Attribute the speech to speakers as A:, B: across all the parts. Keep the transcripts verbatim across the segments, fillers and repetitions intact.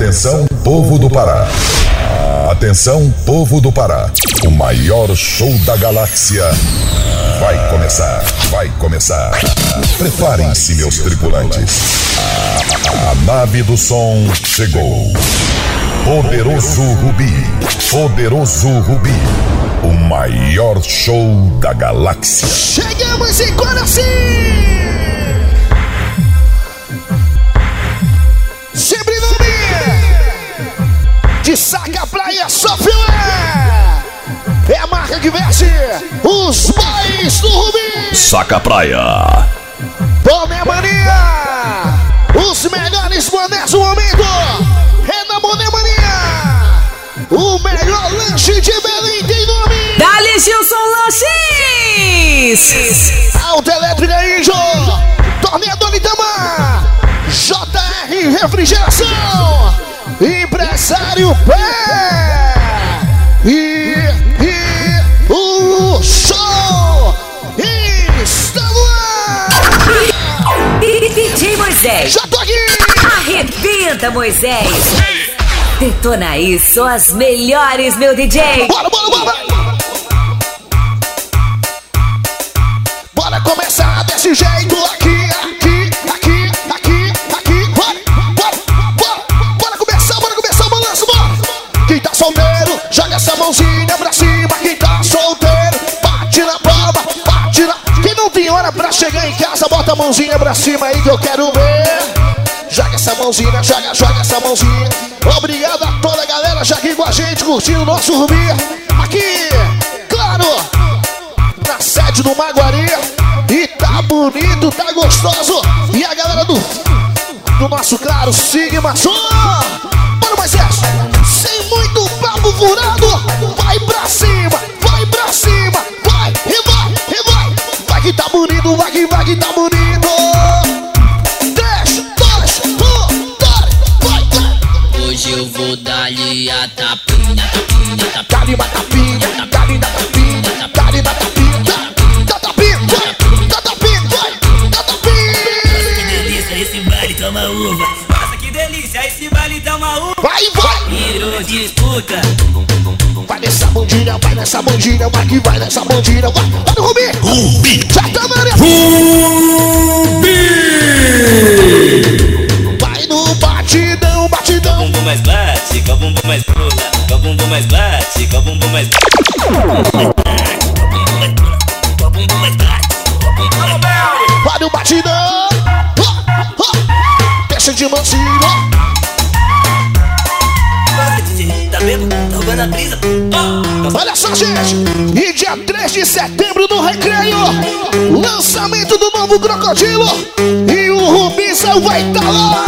A: Atenção, povo do Pará. Atenção, povo do Pará. O maior show da galáxia vai começar. Vai começar. Preparem-se, meus tripulantes. A, a nave do som chegou. Poderoso Rubi. Poderoso Rubi. O maior show da galáxia.
B: Chegamos em Coraci! Sempre no de Saca Praia Sofia. É a marca que veste os boys do Rubi.
C: Saca Praia.
B: Boné Mania. Os melhores bonés do momento. É na Boné Mania. O melhor lanche de Belém tem nome.
D: Dali Gilson Lanches.
B: Auto Elétrica Índio. Torneador Itamar. J R Refrigeração. Empresário Pé. E, e o show está no ar.
D: D J Moisés.
B: Já tô aqui.
D: Arrebenta, Moisés. Detona aí, só as melhores, meu D J.
B: Bora, bora, bora. Bora começar desse jeito aqui, aqui, aqui, aqui, aqui. Bora, bora, bora, bora começar, bora começar o balanço, bora. Quem tá solteiro, joga essa mãozinha pra cima. Quem tá solteiro, bate na palma, bate na... Quem não tem hora pra chegar em casa, bota a mãozinha pra cima aí que eu quero ver. Joga essa mãozinha, joga, joga essa mãozinha. Obrigado a toda a galera já aqui com a gente, curtindo o nosso Rubi. Aqui, claro, na sede do Maguari. E tá bonito, tá gostoso. E a galera do, do nosso claro Sigma Som. Bora, Moisés, sem muito papo furado. Vai pra cima, vai pra cima. Vai, e vai, e vai. Vai que tá bonito, vai que vai que tá bonito.
E: Hoje eu vou dar-lhe a tapinha, tapinha, tapinha.
B: Dá-lhe uma tapinha, dá-lhe da tapinha, dá-lhe da tapinha, dá tapinha, vai, dá tapinha, vai, dá tapinha.
E: Nossa, que delícia, esse baile toma uva. Nossa, que delícia, esse baile toma uva.
B: Vai, vai.
E: Virou disputa.
B: Vai nessa bandilha, vai nessa bandilha, vai que vai nessa bandilha, vai. Vai no Rubi.
C: Rubi.
B: Já tá na área.
C: Rubi.
B: Vai no batidão, batidão.
E: Com o bumbum mais bate, com o bumbum mais pula. Com o bumbum mais bate, com o bumbum mais bate. Com o bumbum mais pula, com o bumbum mais bate.
B: Vai no batidão. Deixa de mansinho.
E: Tá vendo? Tá roubando a brisa.
B: Olha só, gente. E dia três de setembro no Recreio, lançamento do novo Crocodilo. E o Rubizão vai tá lá.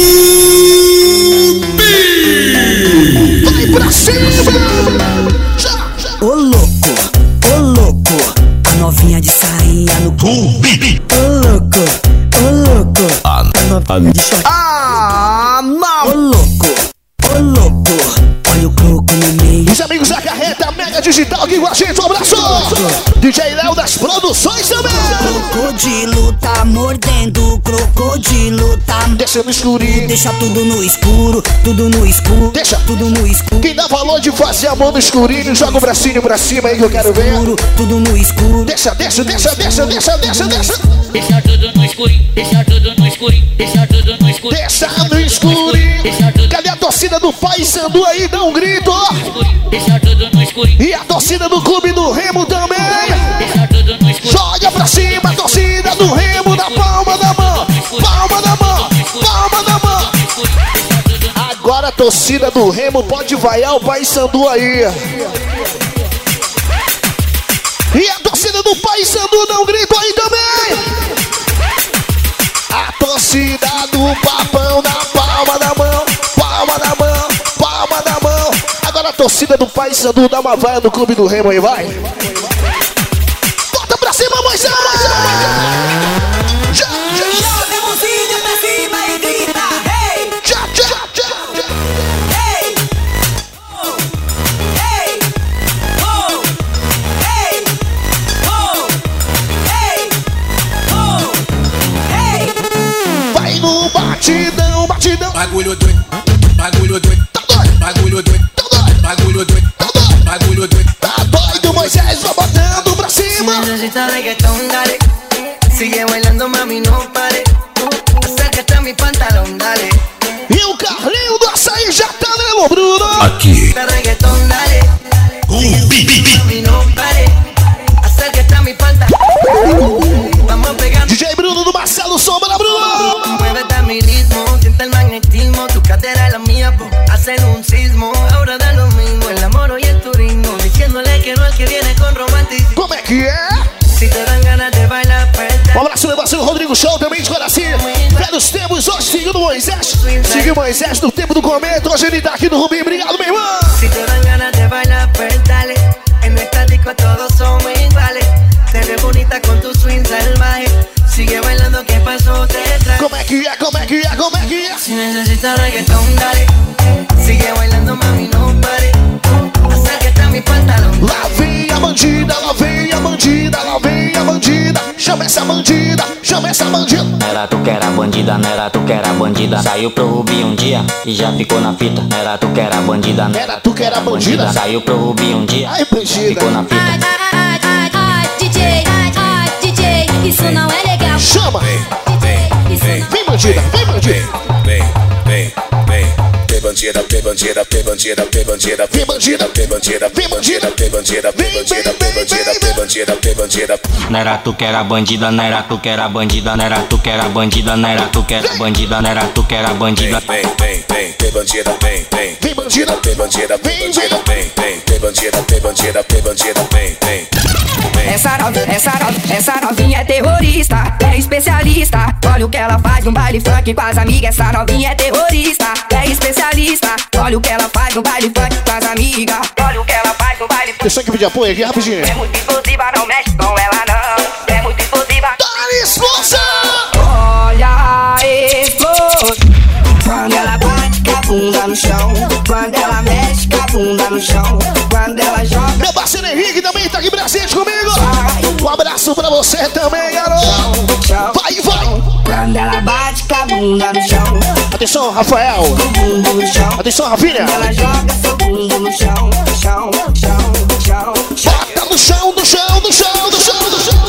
B: Vai pra cima. Já, já.
D: Ô louco, ô louco, a novinha de sainha no
C: Rubi.
D: Ô louco, ô louco,
C: A
D: novinha de short. Ah, não. Ô louco, ô louco, olha o croco no meio.
B: Os amigos da Carreta Mega Digital aqui com a gente, um abraço. D J Léo das produções também.
D: Crocodilo tá mordendo, crocodilo tá
B: Deixa no escurinho.
D: Deixa tudo no escuro, tudo no escuro.
B: Deixa
D: tudo no escuro.
B: Quem dá valor de fazer a mão no escurinho, joga o bracinho pra cima aí que eu quero ver.
D: Tudo no escuro.
B: Deixa, deixa, deixa, deixa, deixa, deixa, deixa.
E: Deixa tudo no escurinho, deixa tudo no escurinho, deixa tudo no escurinho.
B: Deixa no escurinho. Cadê a torcida do Pai Sandu aí? Dá um grito.
E: Deixa tudo no escurinho.
B: E a torcida do Clube do Remo também.
E: Deixa tudo no escurinho.
B: Joga pra cima a torcida do Remo na palma da mão. Palma da mão, palma da mão. Agora a torcida do Remo pode vaiar o Pai Sandu aí. E a torcida do Pai Sandu dá um grito aí também. A torcida do Papão na palma da mão. Palma da mão, palma da mão. Agora a torcida do Pai Sandu dá uma vaia no Clube do Remo aí, vai. Bota pra cima, Moisés. Já, já, já.
D: Joga a mãozinha pra cima e grita, hey!
B: Já, já, já, já.
D: Hey! Oh! Hey! Oh! Hey! Oh! Hey! Oh! Hey!
B: Vai no batidão, batidão.
F: Bagulho doido,
B: bagulho doido, tá doido, bagulho doido, tá doido, bagulho doido, tá doido, bagulho doido, tá doido, Moisés, vai botando pra cima.
F: Necesita reggaetón, dale. Sigue bailando, mami, no pare. Acércate a mi pantalón, dale.
B: E o Carlinho do Açaí já tá nele, Bruno.
C: Aqui.
F: Reggaetón, dale.
C: O Bibi.
F: Mami, no pare. Acércate a mi pantalón. Vamos a pegar.
B: D J Bruno do Marcelo Sombra, Bruno.
F: Muévete a mi ritmo, siente el magnetismo. Tu cadera es la mía, po. Hacen un sismo. Ahora da lo mismo, el amor y el turismo. Diciéndole que no es que viene con romanticismo.
B: Como é que é?
F: Si te dan ganas de bailar, pues
B: Um abraço, meu parceiro Rodrigo Show, também de Coraci. Velhos tempos, hoje seguindo Moisés. Seguiu Moisés no tempo do cometa. Hoje ele tá aqui no Rubinho. Obrigado, meu irmão.
F: Si te dan ganas de bailar, pues dale. En esta disco todos somos iguales. Te ves bonita con tu swing salvaje. Sigue bailando, ¿qué pasó? Te trae.
B: Como é que é? Como é que é? Como é que é?
F: Si necesitas reggaetón, dale. Sigue bailando, mami, no pare. Acércate a mi pantalón.
B: Lá vem a bandida, lá vem a bandida, lá vem a bandida. Chama essa bandida, chama essa bandida.
G: Não era tu que era bandida, não era tu que era bandida. Saiu pro Rubi um dia e já ficou na fita. Não era tu que era bandida, não
B: Era tu que era bandida.
G: Saiu pro Rubi um dia
B: Ai,
G: e
B: bandida.
G: ficou na fita.
H: Ai, ai, ai, ai, D J, ai, ai, D J, isso não é legal.
B: Chama.
H: Isso não
B: Vem bandida, vem bandida.
I: Vem, vem, vem. Vem bandida, vem bandida, vem bandida, vem bandida,
B: Vem bandida,
I: vem bandida,
B: vem bandida.
I: vem bandida, vem bandida, vem bandida, vem bandida, vem bandida.
G: Não era tu que era bandida, não era tu que era bandida. Não era tu que era bandida, não era tu que era bandida. Não era tu que era bandida.
I: Vem, vem, vem, vem bandida, vem, vem.
B: Vem bandida,
I: Vem bandida, vem bandida, vem, vem. Vem bandida, vem bandida, vem bandida, vem, vem.
J: Essa novinha, essa novinha, essa novinha é terrorista, é especialista. Olha o que ela faz no baile funk com as amigas. Essa novinha é terrorista, é especialista. Olha o que ela faz no baile funk com as amigas. Olha o que ela faz no baile funk.
B: Deixa eu pedir apoio aqui rapidinho.
J: É muito explosiva, não mexe com ela não. É muito explosiva.
B: Dá explosão!
J: Olha a explosão. Quando ela bate com a bunda no chão. Quando ela mexe com a bunda no chão. Quando ela joga.
B: Meu parceiro Henrique também tá aqui presente comigo. Um abraço pra você também, garoto. Vai, vai.
J: Quando ela bate com a bunda no chão.
B: Atenção, Rafael.
J: Bundo no chão.
B: Atenção, Rafinha.
J: Ela joga seu bundo no chão. Chão, chão, chão, chão.
B: Bota no chão, no chão, no chão, no chão, no chão.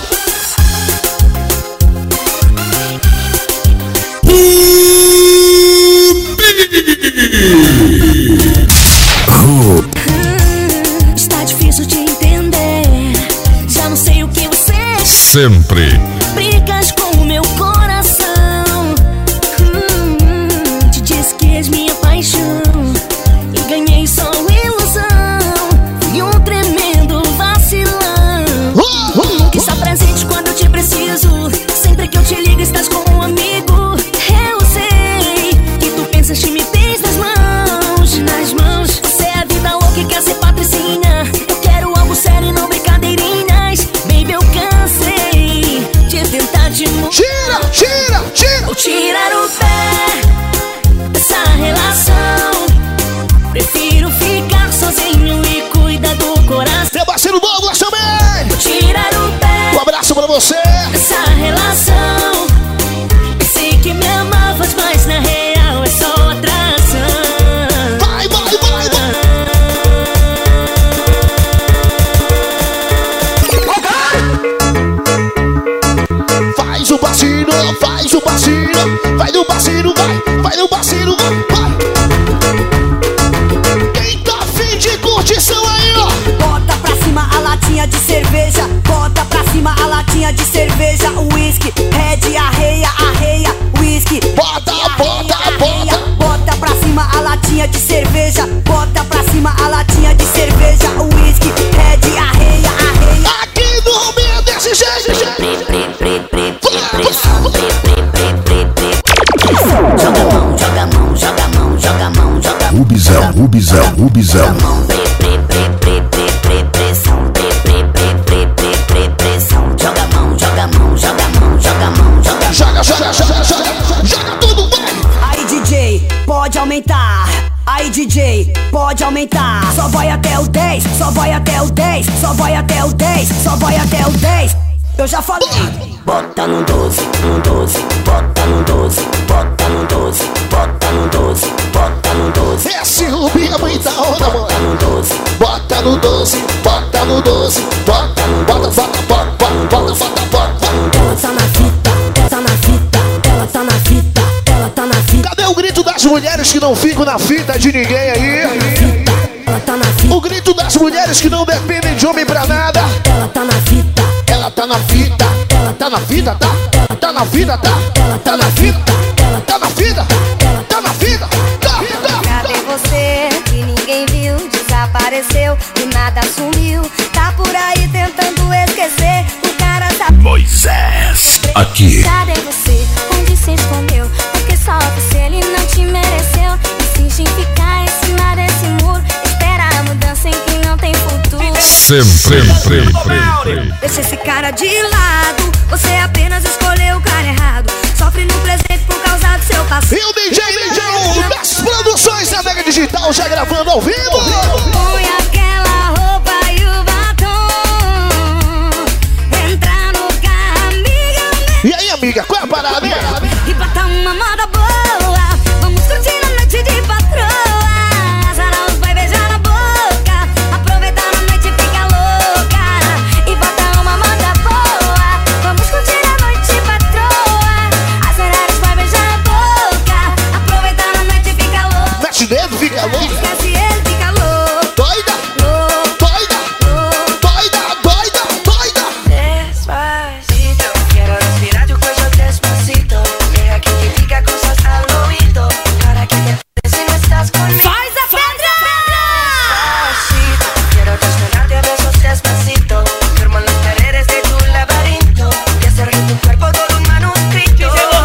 H: Está difícil de entender. Já não sei o que você
C: Sempre.
H: brigas com o meu coração. Hum, te disse que és minha paixão e ganhei só ilusão. Fui um tremendo vacilão. Nunca está presente quando eu te preciso. Sempre que eu te ligo estás com um amigo. Eu sei que tu pensas que me tens nas mãos, nas mãos. Você é a vida louca e quer ser patricinha. Eu quero algo sério e não brincadeirinhas. Baby, eu cansei de tentar te mudar.
B: Tira, tira, tira.
H: Vou tirar o pé dessa relação. Prefiro ficar sozinho e cuidar do coração.
B: Meu parceiro Douglas também.
H: Vou tirar o pé
B: Um abraço pra você.
H: dessa relação. Pensei que me amavas, mas na real é só atração.
B: Vai, vai, vai, vai. Faz o passinho, faz o passinho. Vai no passinho, vai, vai no passinho, vai, vai. Quem tá afim de curtição aí, ó?
K: Bota pra cima a latinha de cerveja. Bota pra cima a latinha de cerveja. Whisky, red, arreia, arreia. Whisky,
B: Bota, bota,
K: arreia.
B: bota.
K: Bota pra cima a latinha de cerveja. Bota pra cima a latinha de cerveja. Whisky, red, arreia, arreia.
B: Aqui no Rubinho é desse jeito, gente.
H: Joga a mão, joga a mão, joga a mão, joga a mão, joga a mão.
A: Rubizão, Rubizão, Rubizão.
H: Pressão, pressão. Joga a mão, joga a mão, joga a mão, joga a mão, joga a mão.
B: Joga, joga, joga, joga. Joga tudo, vai.
K: Aí D J, pode aumentar. Aí D J, pode aumentar. Só vai até o dez, só vai até o dez, só vai até o dez, só vai até o dez. Eu já falei.
H: Bota no doze, no doze, bota no doze, bota no doze, bota no doze, bota
B: no doze, bota no doze, bota, bota, bota, bota, bota, bota, bota.
K: Ela tá na fita, ela tá na fita, ela tá na fita, ela tá na fita.
B: Cadê o grito das mulheres que não ficam na fita de ninguém aí?
K: Ela tá na fita.
B: O grito das mulheres que não dependem de homem pra nada.
K: Ela tá na fita,
B: ela tá na fita, ela tá na fita, tá? Ela tá na fita, tá? Ela tá na fita, ela tá na fita, ela tá na fita, tá?
L: Cadê você que ninguém viu? Desapareceu e nada sumiu. Tá por aí tentando esquecer. O cara tá.
C: Moisés, aqui.
L: Cadê você? Onde se escondeu? Porque só você ele não te mereceu. Insiste em ficar em cima desse muro. Espera a mudança em que não tem futuro.
C: Sempre, sempre, sempre.
L: Deixa esse cara de lado. Você apenas escolheu o cara errado. Sofre no presente por causa do seu passado.
B: E o D J, D J das produções da Mega Digital já gravando ao vivo.
L: Põe aquela roupa e o batom. Entra no carro, amiga.
B: E aí, amiga, qual é a parada, hein?
L: E bota uma moda boa. Vamos curtir a noite de patroa. Sarau vai beijar na boca. Aproveitar a noite e fica louca. E bota uma moda boa. Vamos curtir a noite de patroa. Sarau vai beijar na boca. Aproveitar a noite e fica louca.
B: Mete o dedo, fica louca.
L: Esquece ele, fica louco.
B: Doida, doida, doida, doida, doida.
F: Despacito, quiero respirar tu cuello despacito. Deja que te diga cosas al oído. Para que te enteres si no estás conmigo.
L: Faz a pedra!
F: Despacito, quiero desnudarte a besos despacito. Firmo en las paredes de tu laberinto. Y hacer de tu cuerpo todo un manuscrito.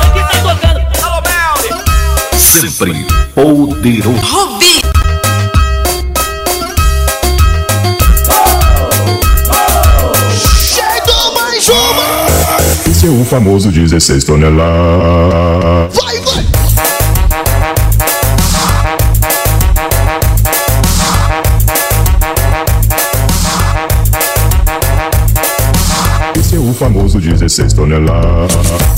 C: Sempre poderoso.
L: Rubi!
B: Chegou mais uma.
M: Esse é o famoso dezesseis toneladas.
B: Vai, vai.
M: Esse é o famoso dezesseis toneladas.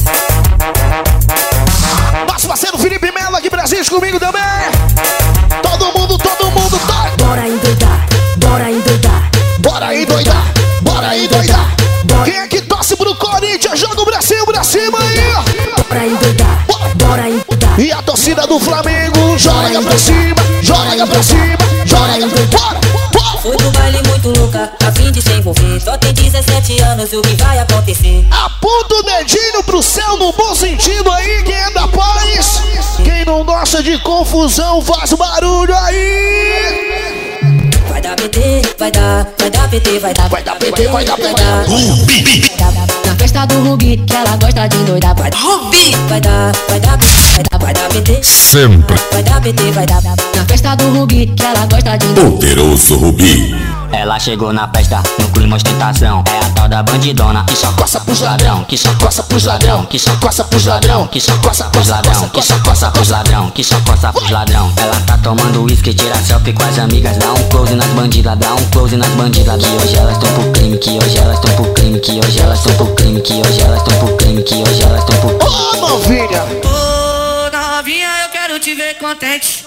B: Nosso parceiro Felipe Melo aqui presente comigo também. Todo mundo, todo mundo, tá?
K: Bora endoidar, bora endoidar.
B: Bora endoidar, bora endoidar. Quem é que torce pro Corinthians? Joga o bracinho pra cima aí.
K: Bora endoidar, bora endoidar.
B: E a torcida do Flamengo joga pra cima, joga pra cima, joga pra bora, bora.
N: Foi no baile muito louca, a fim de se envolver. Só tem dezessete anos, o que vai acontecer?
B: Aponta o dedinho pro céu no bom sentido aí, quem é da paz. Quem não gosta de confusão, faz barulho aí.
N: Vai dar P T, vai dar, vai dar P T, vai dar,
B: vai dar P T, vai dar P T.
N: Rubi! Na festa do Rubi, que ela gosta de endoidar. Vai dar Rubi! Vai dar, vai dar, vai dar, vai dar P T.
C: Sempre.
N: Vai dar P T, vai dar. Na festa do Rubi, que ela gosta de endoidar.
C: Poderoso Rubi.
G: Ela chegou na festa, no clima ostentação. É a tal da bandidona, que só coça pros ladrão. Que só coça pros ladrão, que só coça pros ladrão. Que só coça pros ladrão, que só coça pros ladrão. Que só coça pros ladrão. Ela tá tomando uísque, tira selfie com as amigas. Dá um close nas bandidas, dá um close nas bandidas. Que hoje elas tão pro crime, que hoje elas tão pro crime. Que hoje elas tão pro crime, que hoje elas tão pro crime. Que hoje elas tão pro crime.
B: Ô novinha!
F: Ô novinha, eu quero te ver contente.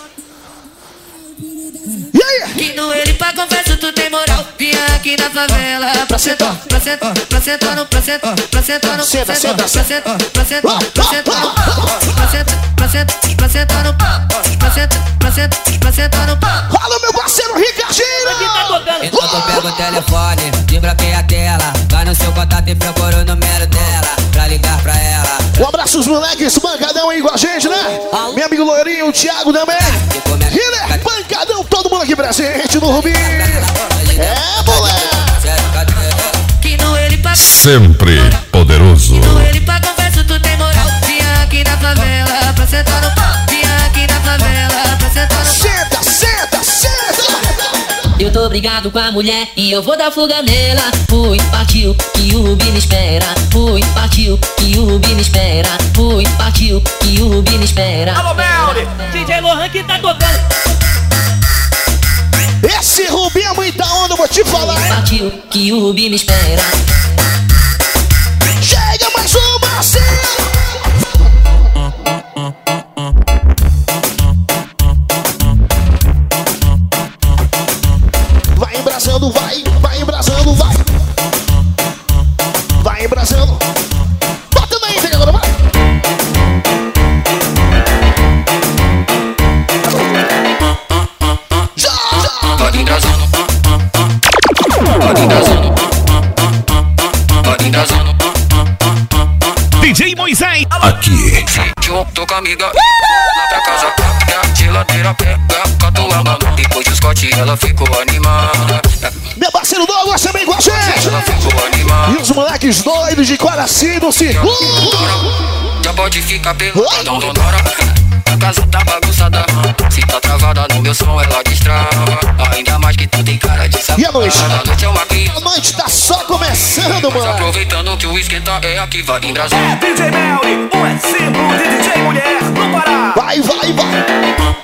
B: E aí?
F: Que no ele pra confesso tu tem moral. Vinha aqui na favela pra sentar, pra sentar, pra sentar no, pra sentar, pra sentar no,
B: senta, senta,
F: pra sentar, pra sentar, pra sentar no, pra sentar, pra sentar, pra sentar no, pra sentar, pra sentar, pra sentar no.
B: Fala meu parceiro Ricardinho!
O: Então tu pega o telefone, desbloqueia a tela. Vai no seu contato e procura o número dela pra ligar pra ela.
B: Um abraço os moleques, pancadão aí com a gente, né? Meu amigo Loirinho, o Thiago também. Hiller, pancadão, todo mundo aqui presente no Rubi. É, moleque.
C: Sempre poderoso.
F: No ele pra confesso tu tem moral. Vinha aqui na favela pra sentar no pau. Vinha aqui na favela pra sentar no pau.
B: Senta, senta, senta.
N: Eu tô brigado com a mulher e eu vou dar fuga nela. Fui, partiu, que o Rubi me espera. Fui, partiu, que o Rubi me espera. Fui, partiu, que o Rubi me espera.
P: Alô, Melly! D J Lohan que tá tocando.
B: Esse Rubi é muita onda, vou te falar.
N: Fui, partiu, que o Rubi me espera.
B: Chega mais uma, assim. Vai embraçando
Q: Moisés.
C: Aqui.
R: Junto com a amiga, lá pra casa, a geladeira pega com a tua mão. Depois do Scott ela ficou animada.
B: Meu parceiro Douglas também com a gente.
R: Ela ficou animada.
B: E os moleques doidos de coração do seguro.
R: Já pode ficar peladão, dona. A casa tá bagunçada. Se tá travada no meu som, ela destrava. Ainda mais que tu tem cara de safada.
B: E a noite?
R: A noite é uma cria.
B: A noite tá só começando, mano.
R: Aproveitando que o esquenta é aqui, vai em Brasil.
P: É D J Melly, um exemplo de D J mulher no Pará.
B: Vai, vai, vai.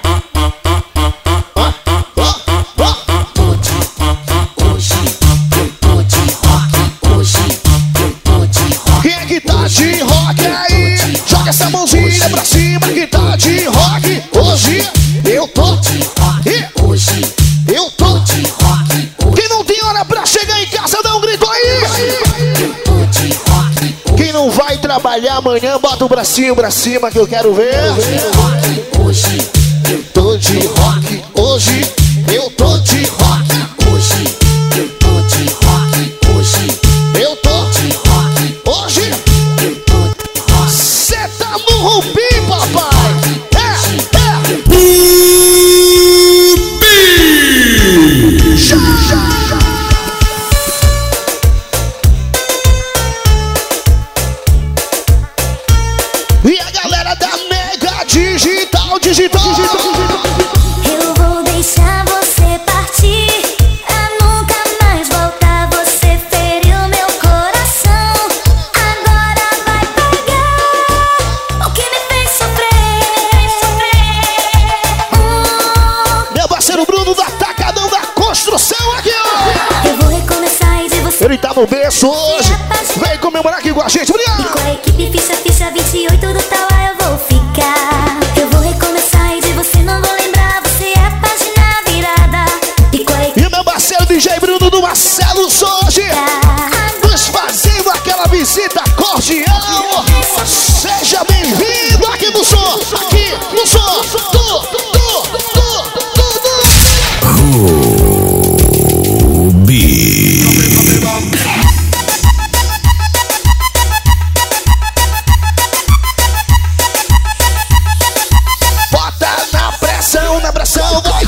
B: De rock aí, joga essa mãozinha pra cima que tá de rock. Hoje eu tô de rock. Hoje eu tô de rock. Quem não tem hora pra chegar em casa, dá um grito aí. Quem não vai trabalhar amanhã, bota o bracinho pra cima que eu quero ver. Hoje eu tô de rock. Hoje eu tô de rock. Hoje eu tô de rock. Hoje eu tô de rock. Hoje cê tá no Rubi, papai! É, é! Rubi! Já, já, já! E a galera da Mega Digital, digital, digital, digital.
L: Eu vou deixar você partir, a nunca mais voltar. Você feriu meu coração, agora vai pagar o que me fez sofrer. Hum.
B: Meu parceiro Bruno do Atacadão da Construção aqui, ó.
L: Eu vou recomeçar e de você.
B: Ele tá no berço hoje. Vem comemorar aqui com a gente, obrigado.
L: E com a equipe ficha, ficha vinte e oito do Tauá eu vou ficar. Eu vou recomeçar e de você não vou lembrar. Você é a página virada. E com a equipe...
B: E meu parceiro D J Bruno do Marcelo Soji, nos fazendo aquela visita cordial. Seja bem-vindo aqui no som, aqui no som do, do, do, do, do.
C: Rubi.
B: Bota na pressão, na pressão, vai.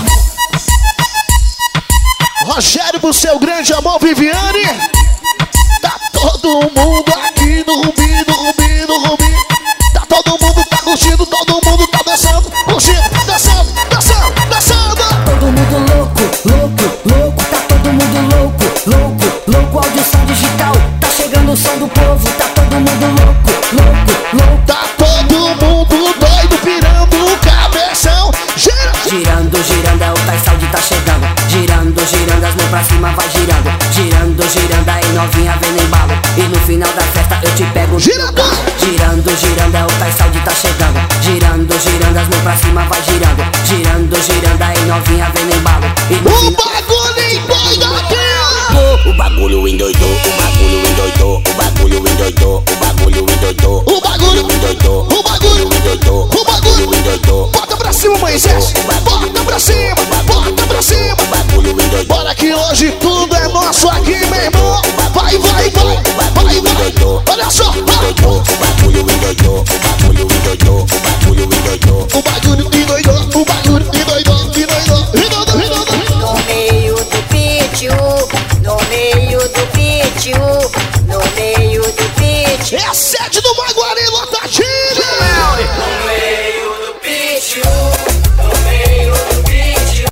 B: Rogério pro seu grande amor, Viviane. Tá todo mundo aqui no Rubi, no Rubi, no Rubi. Tá todo mundo, tá curtindo, todo mundo tá dançando, curtindo, dançando, dançando, dançando.
K: Todo mundo louco, louco, louco. Tá todo mundo louco, louco, louco. Audição digital, tá chegando o som do povo. Tá todo mundo louco, louco, louco.
B: Tá todo mundo doido, pirando o cabeção. Gira.
K: Girando, girando, é o Tais Saúde tá chegando. Girando, girando, as mãos pra cima vai girando. Girando, girando, aí novinha vem no embalo. E no final da festa eu te pego.
B: Girando,
K: girando, girando, é o Tais Saúde tá chegando. Girando, girando, as mãos pra cima vai girando. Girando, girando, aí novinha vem no embalo. E no
B: o
K: final...
B: bagulho endoidou aqui.
S: O bagulho endoidou, o bagulho endoidou, o bagulho endoidou, o bagulho endoidou,
B: o bagulho
S: endoidou,
B: o bagulho
S: endoidou,
B: o bagulho
S: endoidou.
B: Bota pra cima, Moisés. Bota pra cima, bota pra cima. Bora que hoje tudo é nosso aqui, meu irmão. Vai, vai, vai, vai, vai. Olha só.
S: O bagulho endoidou, o bagulho endoidou, o bagulho endoidou.
B: O bagulho endoidou, o bagulho endoidou, endoidou, endoidou, endoidou.
T: No meio do pitio, no meio do pitio, no meio do pitio.
B: É a sede do Maguari Lotadinho.
T: No meio do pitio, no meio do pitio.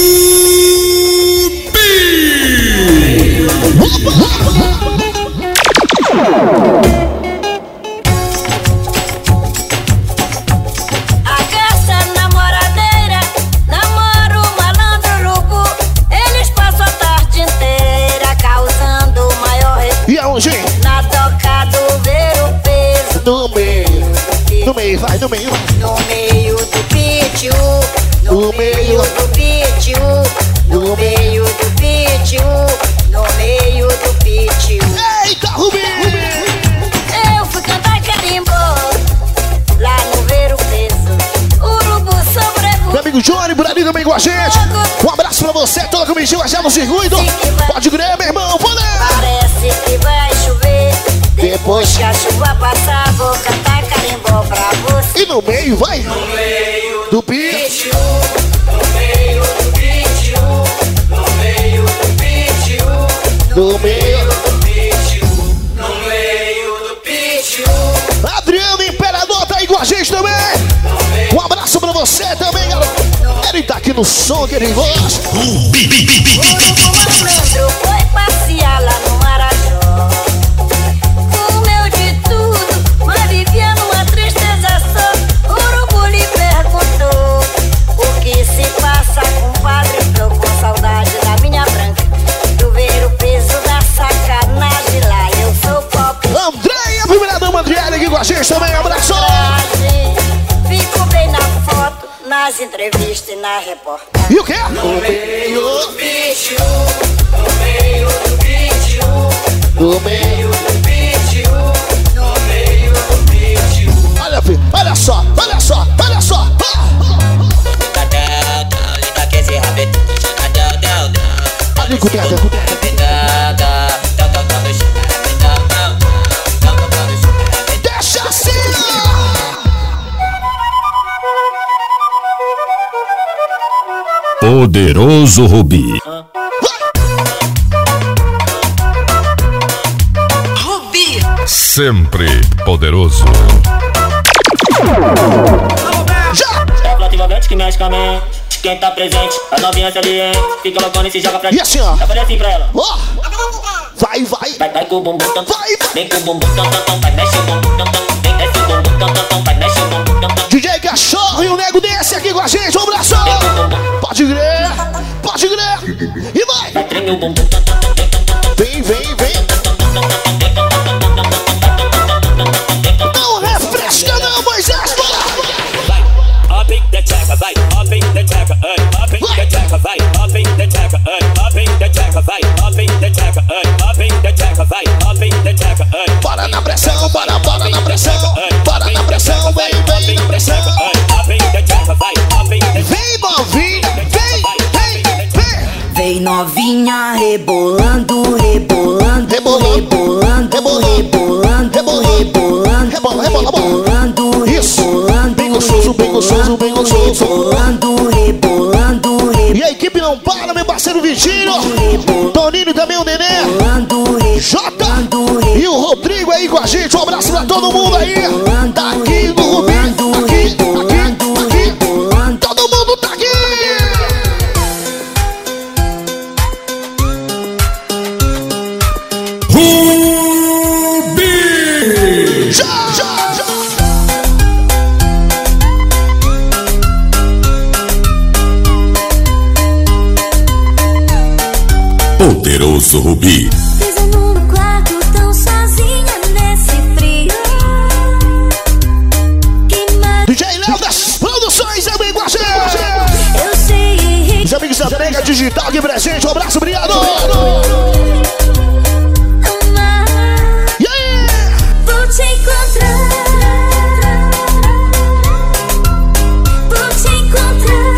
L: A caça namoradeira, namoro malandro urubu. Eles passam a tarde inteira causando o maior retorno.
B: E aonde?
L: Na toca do ver o peso.
B: No meio, no meio, vai, no meio.
T: No meio do pitio,
B: No
T: no
B: meio.
T: meio do pitio, no meio do pitio, no meio do pitio.
B: Eita, Rubi!
L: Eu fui cantar carimbo lá no ver o peso. Urubu sobrevoou.
B: Meu amigo Johnny, por ali também com a gente. Um abraço pra você, toda a comitiva já no circuito. Pode crer, meu irmão, poder!
L: Parece que vai chover.
B: Depois
L: que a chuva passar, vou cantar
B: no meio, vai.
T: No meio
B: do pitch.
T: No meio do pitch. No meio do pitch.
B: No meio
T: do pitch. No meio do pitch.
B: Adriano Imperador tá aí com a gente também. Um abraço pra você também, galera. Ele tá aqui no som que ele gosta.
T: O malandro foi passear lá no Marajó. Comeu de tudo, mas vivia numa tristeza só. O urubu lhe perguntou o que se passa, compadre. Tô com saudade da minha branca. Tu ver o peso da sacanagem lá. Eu sou pop.
B: Andréia, primeira dama Andréia aqui com a gente também. Abraço.
T: Fico bem na foto, nas entrevistas e na reportagem.
B: E o quê?
T: No meio do bicho, no meio do bicho,
B: no meio
T: do bicho, no meio do bicho.
B: Olha, filho, olha só, olha só, olha só. Olha com o dedo, com o dedo. Deixa assim.
C: Poderoso Rubi.
N: Rubi.
C: Sempre poderoso.
B: Já!
E: É flota envolvente que mexe com a mente. Quem tá presente, a novinha saliente. Fica loucona e se joga pra
B: E assim, ó.
E: Eu falei assim pra ela.
B: Ó. Vai, vai.
E: Vai, vai com o bumbum tam tam. Vem com o bumbum tam tam tam. Vai, mexe o bumbum tam tam. Vem, desce o bumbum tam tam tam. Vai, mexe o bumbum tam tam.
B: D J Cachorro e o nego desse aqui com a gente. Um abraço. Pode crer. Pode crer. E vai.
E: Vai, treme o bumbum tam tam tam.
B: Vem, vem, vem. Não refresca não, Moisés.
E: Vai, up in the checker, vai, up in the checker, up in the checker, vai, up in the checker, up in the checker, vai, up in the checker, up in the checker, vai, up in the checker.
B: Bora na pressão, bora, bora na pressão. Bora na pressão, vem, vem na pressão. Vem, novinha, vem, vem, vem.
K: Vem novinha rebolando, rebolando, rebolando, rebolando, rebolando, rebolando,
B: rebola, rebola,
K: rebolando,
B: isso. Bem gostoso, bem gostoso, bem gostoso.
K: Rebolando, rebolando, rebolando.
B: E a equipe não para, meu parceiro Vitinho, Toninho e também o Nenê, Jota e o Rodrigo aí com a gente. Um abraço pra todo mundo aí. Tá aqui no Rubi, aqui, aqui, aqui. Todo mundo tá aqui.
C: Rubi!
B: Já, já, já.
C: Poderoso Rubi.
L: Pisando no quarto tão sozinha nesse frio. Que mar...
B: D J Léo das Produções é bem com a gente.
L: Eu sei.
B: Os amigos da Brega Digital aqui presente. Um abraço, obrigado. E aí?
L: Vou te encontrar. Vou te encontrar.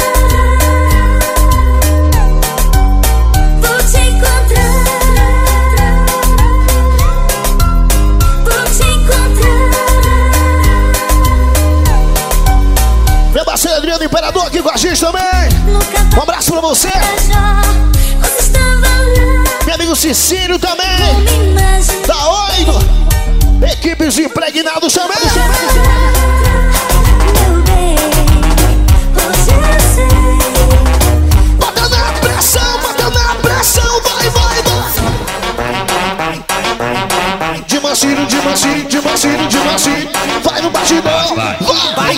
L: Vou te encontrar. Vou te encontrar.
B: Meu parceiro Adriano Imperador aqui com a gente também. Um abraço pra você. Meu amigo Cicílio também. Tá oito. Equipes impregnados também. Bota na pressão, bota na pressão. Vai, vai, vai. De mansinho, de mansinho, de mansinho, de mansinho. Vai no batidão. Vai, vai.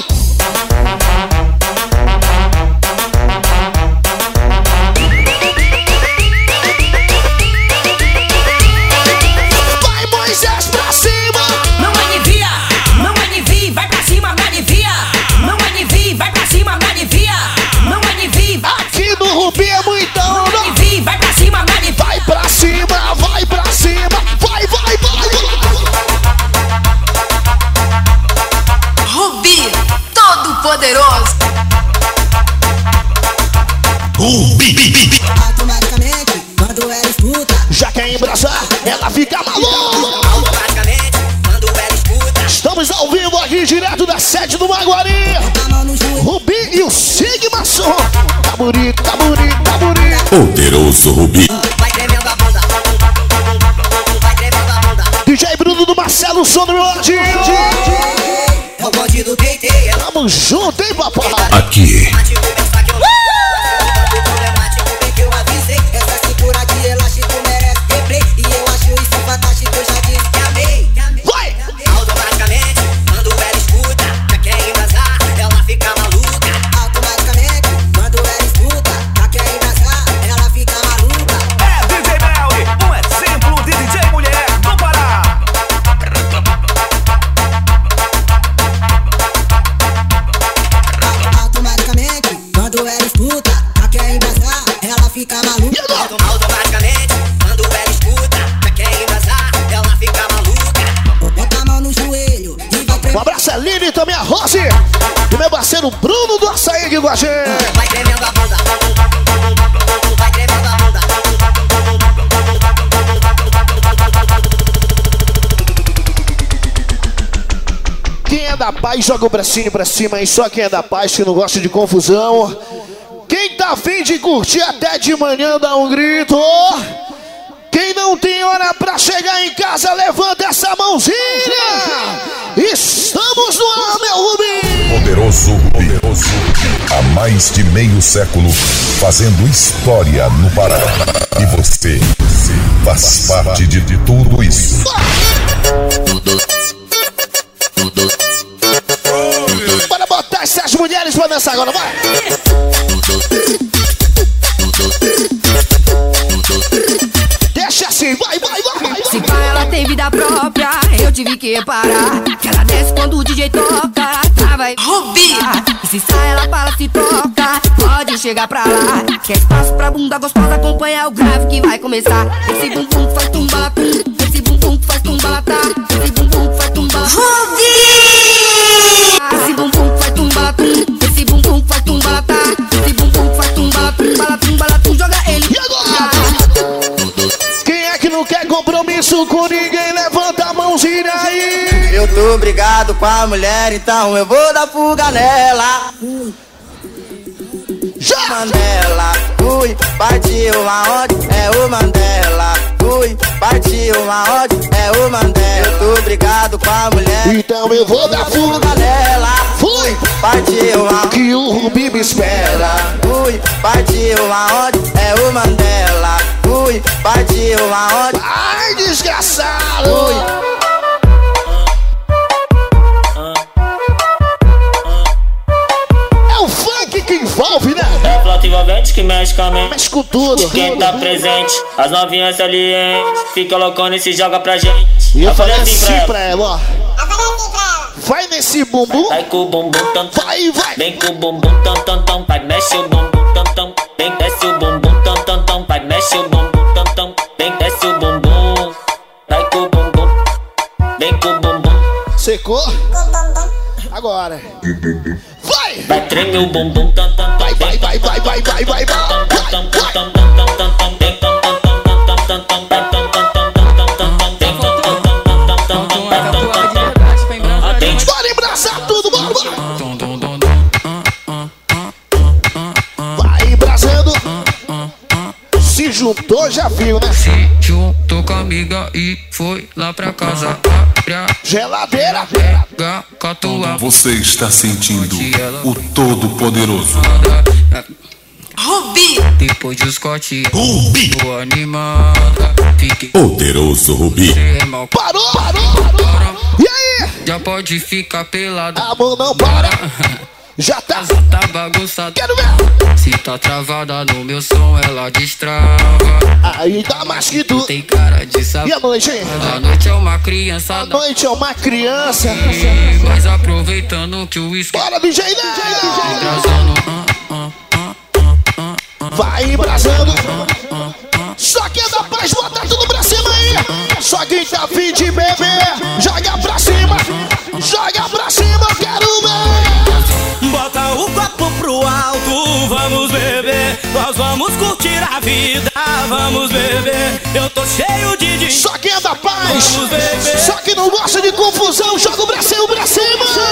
N: Poderoso.
J: Automaticamente, quando ela escuta,
B: já quer embrasar, ela fica maluca.
J: automaticamente, quando ela escuta,
B: estamos ao vivo aqui direto da sede do Maguari. Rubi e o Sigma Som. Tá bonito, tá bonito, tá bonito.
C: Poderoso Rubi.
B: D J Bruno do Marcelo Som do Lodge. Tamo junto, hein, papai?
C: Aqui.
B: Vai!
F: Automaticamente, quando ela escuta, pra quem embrasar, ela fica maluca. Automaticamente, quando ela escuta, pra quem embrasar, ela fica maluca.
P: É D J Melly, um exemplo de D J mulher do Pará.
F: Automaticamente, quando ela escuta, pra quem embrasar, ela fica maluca. Automaticamente, quando ela escuta, pra quem embrasar, ela fica maluca. Bota a mão no joelho e vai
B: Um abraço a Lili e também a Rose. E meu parceiro Bruno do Açaí aqui com a gente.
F: Vai tremendo a bunda. Vai tremendo a bunda.
B: Quem é da paz, joga o bracinho pra cima aí. Só quem é da paz, que não gosta de confusão. Quem tá afim de curtir até de manhã, dá um grito. Quem não tem hora pra chegar em casa, levanta essa mãozinha. Estamos no ar, meu Rubi.
A: Poderoso Rubi. Poderoso. Há mais de meio século fazendo história no Pará. E você, você faz parte de, de tudo isso.
B: Bora botar essas mulheres pra dançar agora, vai! Deixa assim, vai, vai, vai!
J: Se pá, ela tem vida própria, eu tive que parar. Que ela desce quando o D J toca, tá, vai Rubi. E se sai, ela fala, se toca, pode chegar pra lá. Quer espaço pra bunda gostosa, acompanha o grave que vai começar. Esse bumbum faz tumbalatum, esse bumbum faz tumbalatá, esse bumbum faz tumbalatum. Rubi! Esse bumbum faz tumbalatum, esse bumbum faz tumbalatá, esse bumbum faz tumbalatum, balatum, balatum, joga ele.
B: E agora? Quem é que não quer compromisso com ninguém? Levanta a mãozinha aí!
F: Eu tô brigado com a mulher, então eu vou dar fuga nela.
B: Já!
F: Mandela, ui, partiu aonde? É o Mandela. Ui, partiu aonde? É o Mandela. Eu tô brigado com a mulher,
B: então eu vou dar fuga
F: nela.
B: Fui!
F: Partiu aonde?
B: Que o Rubi me espera.
F: Ui, partiu aonde? É o Mandela. Ui, partiu aonde?
B: Ai, desgraçado!
F: Ui.
B: É o funk que envolve, né?
E: É flauta envolvente que mexe com a mente.
B: Mexe com tudo.
E: Quem tá presente, as novinhas salientes, fica loucona e se joga pra gente.
B: E eu falei
E: falei
B: assim
E: pra
B: pra ela, ó. Vai nesse bumbum.
E: Vai com o bumbum tam tam.
B: Vai, vai.
E: Vem com o bumbum tam tam tam. Vai, mexe o bumbum tam tam. Vem, desce o bumbum tam tam tam. Vai, mexe o bumbum tam tam. Vem, desce o bumbum. Vai com o bumbum. Vem com o bumbum.
B: Secou? Agora. Vai!
E: Vai, treme o bumbum tam tam.
B: Vai, vai, vai, vai, vai, vai, vai, vai. Bora embraçar tudo, bora, bora. Vai embrasando. Se juntou, já viu, né?
Q: Se juntou com a amiga e foi lá pra casa.
B: Geladeira.
Q: Pega, catua.
C: Você está sentindo o Todo-Poderoso.
Q: Rubi! Depois dos cortes, Rubi! Tô animada. Fiquei
C: Poderoso Rubi.
B: Parou, parou, parou. E aí?
Q: Já pode ficar pelada.
B: A mão não para. Já tá.
Q: Já tá bagunçada.
B: Quero ver.
Q: Se tá travada no meu som, ela destrava.
B: Aí dá mais que tu.
Q: Tem cara de saber.
B: E a noite, hein?
Q: A noite é uma criança.
B: A noite é uma criança.
Q: Mas aproveitando que o uísque.
B: Bora, D J, D J, D J.
Q: Embrasando, uh, uh, uh.
B: Vai embrasando. Só quem é da paz, bota tudo pra cima aí. Só quem tá afim de beber, joga pra cima. Joga pra cima, eu quero ver.
U: Bota o copo pro alto, vamos beber. Nós vamos curtir a vida, vamos beber. Eu tô cheio de... de...
B: Só quem é da paz, só quem não gosta de confusão, joga o bracinho pra cima.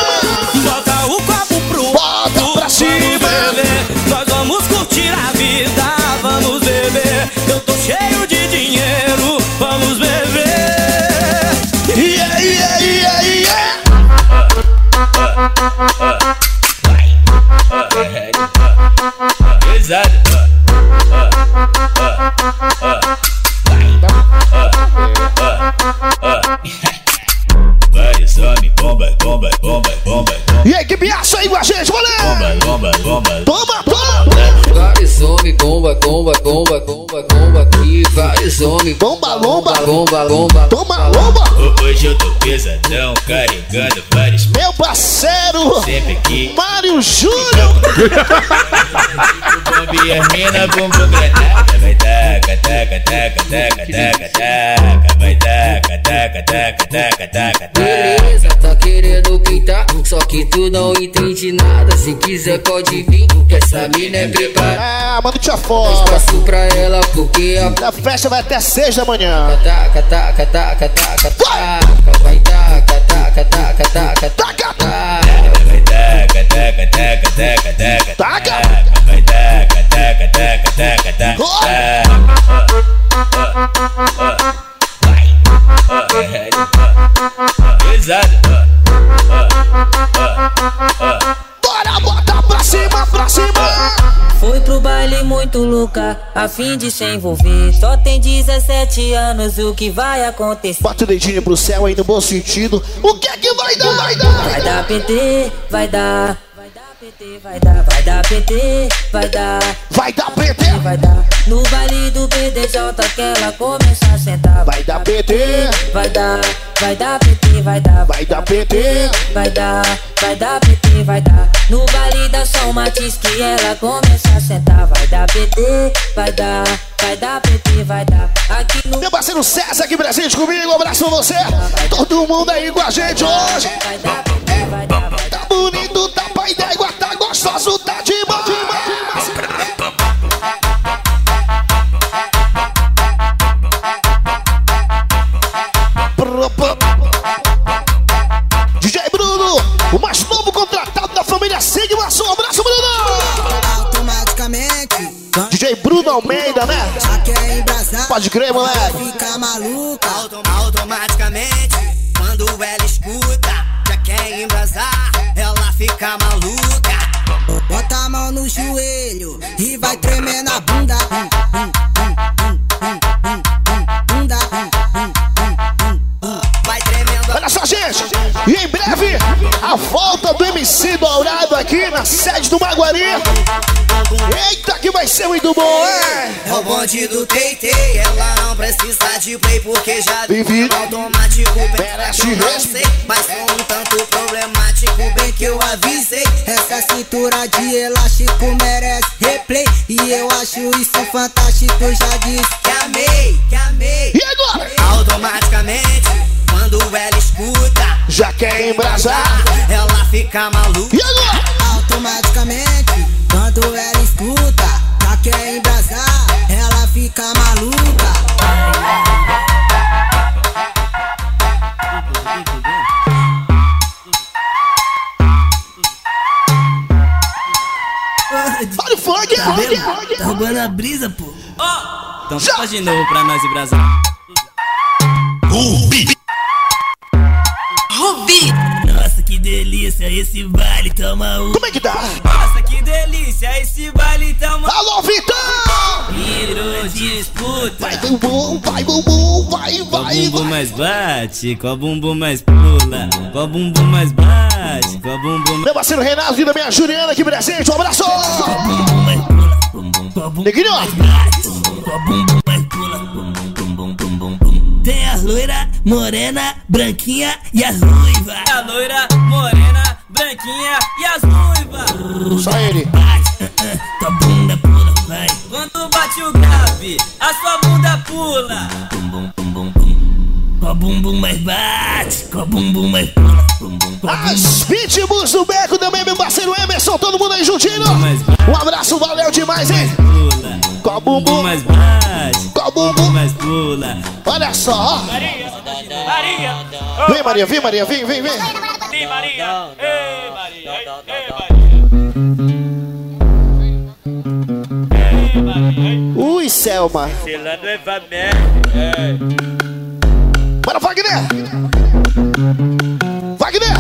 B: gente, valeu!
D: Bomba, bomba, bomba.
B: Toma, toma!
Q: Vários homens, bomba, bomba, bomba, bomba, bomba aqui. Vários homens,
B: bomba, bomba,
Q: bomba, bomba.
B: Toma, bomba!
D: Hoje eu tô pesadão, carregando vários.
B: Meu parceiro!
D: Sempre aqui.
B: Mário Júnior!
D: Bomba e as mina, bumbum granada. Vai taca, taca, taca, taca, taca, taca. Vai taca, taca, taca, taca, taca, taca.
Q: Beleza, tá querendo pintar, só que tu não entende nada. Se quiser pode vir, que essa mina é preparada.
B: É, mano, tia fora.
Q: Espaço pra ela, porque a
B: A festa vai até seis da manhã.
Q: taca, taca, taca, taca, taca. Vai taca, taca, taca, taca, taca, taca.
D: Vai taca, taca, taca, taca, taca.
B: Taca!
D: Vai taca, taca, taca, taca, taca. Pesado.
B: Bora botar pra cima, pra cima!
N: Foi pro baile muito louca, a fim de se envolver. Só tem dezessete anos, o que vai acontecer?
B: Bota o dedinho pro céu aí no bom sentido. O que é que vai dar? Vai dar!
N: Vai dar P T, vai dar. Vai dar P T, vai dar. Vai dar P T, vai dar.
B: Vai dar P T!
N: Vai dar. No baile do B D J que ela começa a sentar.
B: Vai dar P T!
N: Vai dar. Vai dar P T, vai dar.
B: Vai dar P T!
N: Vai dar. Vai dar P T, vai dar. No baile da São Matiz que ela começa a sentar. Vai dar P T, vai dar. Vai dar P T, vai dar. Aqui no...
B: Meu parceiro César aqui presente comigo, um abraço pra você. Todo mundo aí com a gente hoje.
N: Vai dar P T, vai dar.
B: Tá bonito, tá pai d'égua, tá gostoso, tá demais. D J Bruno, o mais novo contratado da família Sigma. Um abraço, Bruno.
F: Automaticamente.
B: D J Bruno Almeida, né? Pode crer, moleque.
F: Fica maluca. Autom automaticamente, quando ela escuta, já quer embrasar, ela fica maluca. Bota a mão no joelho e vai tremer na bunda. Bunda. Vai tremendo.
B: Olha só, gente. E em breve, a volta do M C Dourado aqui na sede do Maguari. Eita, que vai ser muito bom, hein?
F: É o bonde do T T, ela não precisa de play porque já
B: vive
F: automático.
B: Merece
F: Eu não sei, mas sou um tanto problemático, bem que eu avisei. Essa cintura de elástico merece replay, e eu acho isso fantástico, eu já disse que amei, que amei.
B: E agora?
F: Automaticamente, quando ela escuta,
B: já quer embrasar,
F: ela fica maluca.
B: E agora?
F: Automaticamente, quando ela escuta, já quer embrasar, ela fica maluca.
B: Olha o funk,
V: tá vendo? Tá roubando a brisa, pô.
U: Oh, então faz de novo pra nós embrasar.
B: Rubi.
V: Rubi. Nossa, que delícia esse baile, toma um.
B: Como é que dá?
U: Nossa, que delícia esse baile, toma.
B: Alô, Vitão!
U: Virou disputa.
B: Vai bumbum, vai bumbum, vai, vai.
U: Qual bumbum mais bate, qual bumbum mais pula, qual bumbum mais bate, qual bumbum.
B: Meu parceiro Renato e da minha Juliana aqui presente, um abraço!
V: Qual bumbum mais pula, qual bumbum
B: Neguinho.
V: mais bate, qual bumbum mais pula, bum bum bum bum bum. Tem a loira, morena, branquinha e as ruivas.
U: A loira, morena, branquinha e as ruivas.
B: Só ele.
V: Tua bunda pula, vai.
U: Quando bate o grave, a sua bunda pula.
V: Bum bum bum bum bum. Qual bumbum mais bate, qual bumbum mais pula.
B: As pitbulls do beco também, meu parceiro Emerson, todo mundo aí juntinho. Um abraço, valeu demais, hein? Qual bumbum
U: mais bate,
B: qual bumbum
U: mais pula.
B: Olha só, ó.
U: Maria, Maria.
B: Vem, Maria, vem, Maria, vem, vem, vem.
U: Vem, Maria. Ei, Maria. Ei, Maria.
B: Ui, Selma. Bora, Wagner. Wagner.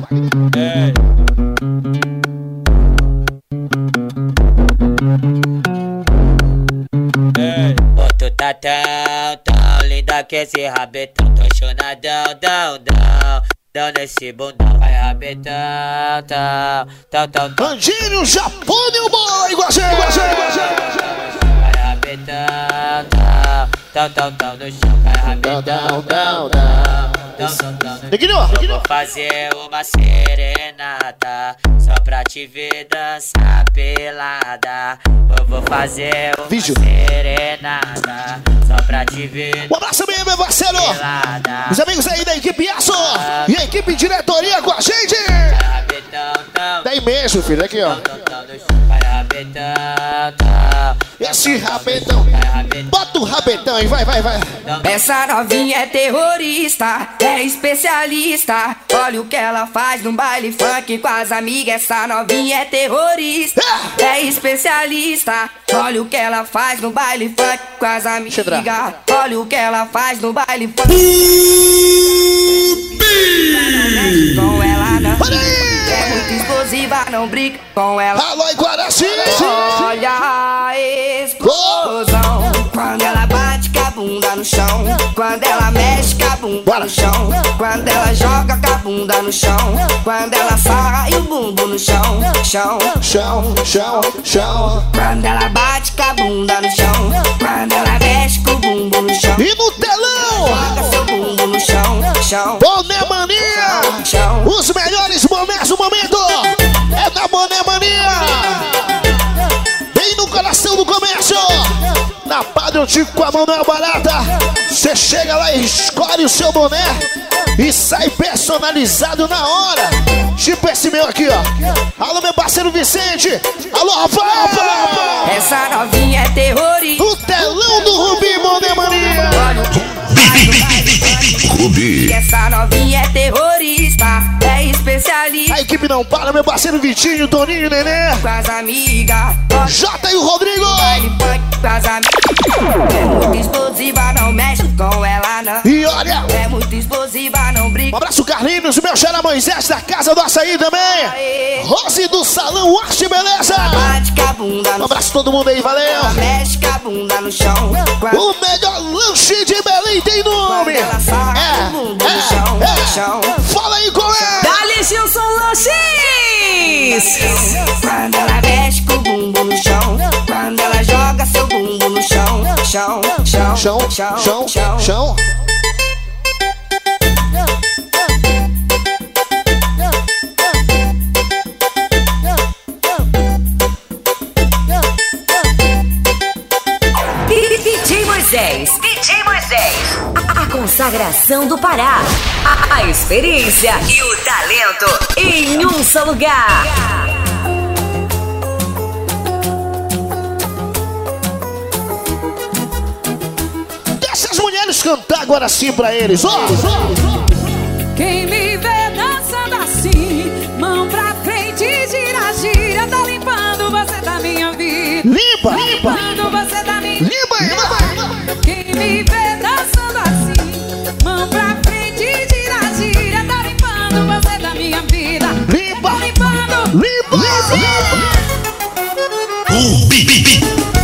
E: Oh, tu tá tão, tão linda que esse rabetão. Tô chonadão, dão, dão.
D: dando esse bundão. Vai rabetão, tão, tão, tão, tão.
B: Andinho, Japão e o bola igual a gente, igual a gente, igual a gente.
D: Vai rabetão, tão, tão, tão, tão no chão. Vai rabetão, tão, tão, tão. Eu vou fazer uma serenata só pra te ver dançar pelada. Eu vou fazer uma Vídeo. serenata só pra te ver.
B: Um abraço bem, meu parceiro. Pelada. Os amigos aí da equipe Aço e a equipe diretoria com a gente. Daí mesmo, filho, aqui ó. Esse rabetão, bota o rabetão aí, vai, vai, vai.
J: Essa novinha é terrorista, é especialista. Olha o que ela faz no baile funk com as amigas. Essa novinha é terrorista, é especialista. Olha o que ela faz no baile funk com as amigas. Olha o que ela faz no baile funk. Com ela não. É muito explosiva, não brinca com ela.
B: Alô, Guaraci!
J: Olha a explosão. Quando ela bate com a bunda no chão. Quando ela mexe com a bunda no chão. Quando ela joga com a bunda no chão. Quando ela sarra e o bumbum no chão. Chão,
B: chão, chão, chão.
J: Quando ela bate com a bunda no chão. Quando ela mexe com o bumbum no chão.
B: E no telão!
J: Joga seu bumbum no chão. Chão.
B: Boné Mania!
J: Chão.
B: Os melhores bonés do momento é da Boné Mania! Bem no coração do comércio! Na Padre Antigo com a mão não é barata. Você chega lá e escolhe o seu boné e sai personalizado na hora. Tipo esse meu aqui, ó. Alô, meu parceiro Vicente. Alô, Rafael.
J: Essa novinha é terrorista.
B: No telão do Rubi, Boné Mania.
A: Rubi.
J: Essa novinha é terrorista, é especialista.
B: A equipe não para, meu parceiro Vitinho, Toninho, Nenê.
J: Com as amigas.
B: Jota e o Rodrigo.
J: Baile funk com as amigas. É muito explosiva, não mexe com ela não.
B: E olha.
J: É muito explosiva, não brinca.
B: Um abraço Carlinhos, meu xará Moisés da Casa do Açaí também. Aê. Rose do Salão Arte e Beleza.
J: Bate com a bunda no
B: um abraço todo mundo aí, valeu.
J: Ela mexe com a bunda no chão.
B: O melhor lanche de Belém tem nome.
J: Ela sarra é, o bumbum é, no chão,
B: é.
J: no chão.
B: Fala aí com ela.
K: Dali Gilson Lanches.
J: Quando ela mexe com o bumbum no chão. Quando ela joga seu bumbum no chão. Chão, chão,
B: chão, chão, chão, chão, chão.
K: D J Moisés, D J Moisés, a, a consagração do Pará, a, a experiência e o talento em um só lugar.
B: Deixa as mulheres cantar agora sim pra eles, ó. Oh.
H: Quem me vê dançando assim, mão pra frente, gira, gira, tá limpando você da minha vida.
B: Limpa,
H: tá
B: limpa,
H: limpando você da minha
B: vida. Limpa, limpa.
H: Quem me vê dançando assim, mão pra frente, gira, gira, tá limpando você da minha vida.
B: Limpa,
H: tá limpando,
B: limpa, limpa.
A: Rubi, Rubi.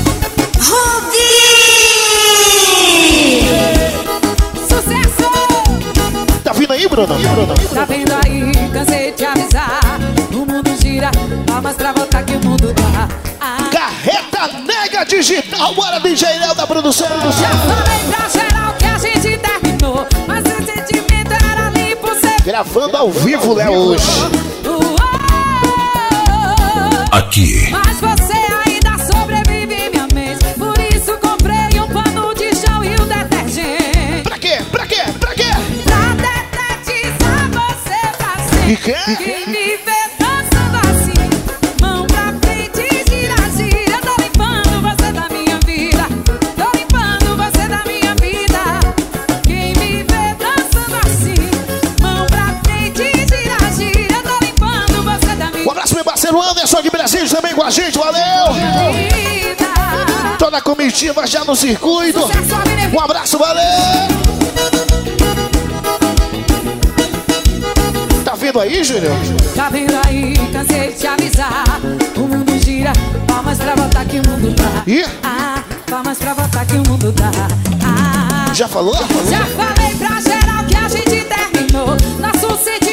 H: Sucesso!
B: Tá vindo aí, Bruno?
H: Tá vendo aí, cansei de te avisar. O mundo gira, palmas pra voltar que o mundo dá. Ah.
B: Carreta Nega Digital, bora D J Léo da produção.
H: Já falei pra geral que a gente terminou, mas o sentimento era limpo.
B: Gravando ao vivo, Léo, hoje.
A: Aqui.
H: Mas você ainda sobrevive em minha mente. Por isso comprei um pano de chão e um detergente.
B: Pra quê? Pra quê? Pra quê?
H: Pra detetizar você pra sempre.
B: E quê?
H: Quem me vê dançando assim, mão pra frente, gira, gira. Tô limpando você da minha vida. Tô limpando você da minha vida. Quem me vê dançando assim, mão pra frente, gira, gira. Tô limpando você da minha vida.
B: Um abraço, meu parceiro Anderson de Brasília também com a gente, valeu! Toda a comitiva já no circuito. Um abraço, valeu! Tá vendo aí, Júnior?
H: Tá vendo aí, cansei de te avisar. O mundo gira, palmas pra voltar que o mundo dá.
B: Ih?
H: Ah, palmas pra voltar que o mundo dá. Ah,
B: já falou?
H: Já falei pra geral que a gente terminou. Nosso sentido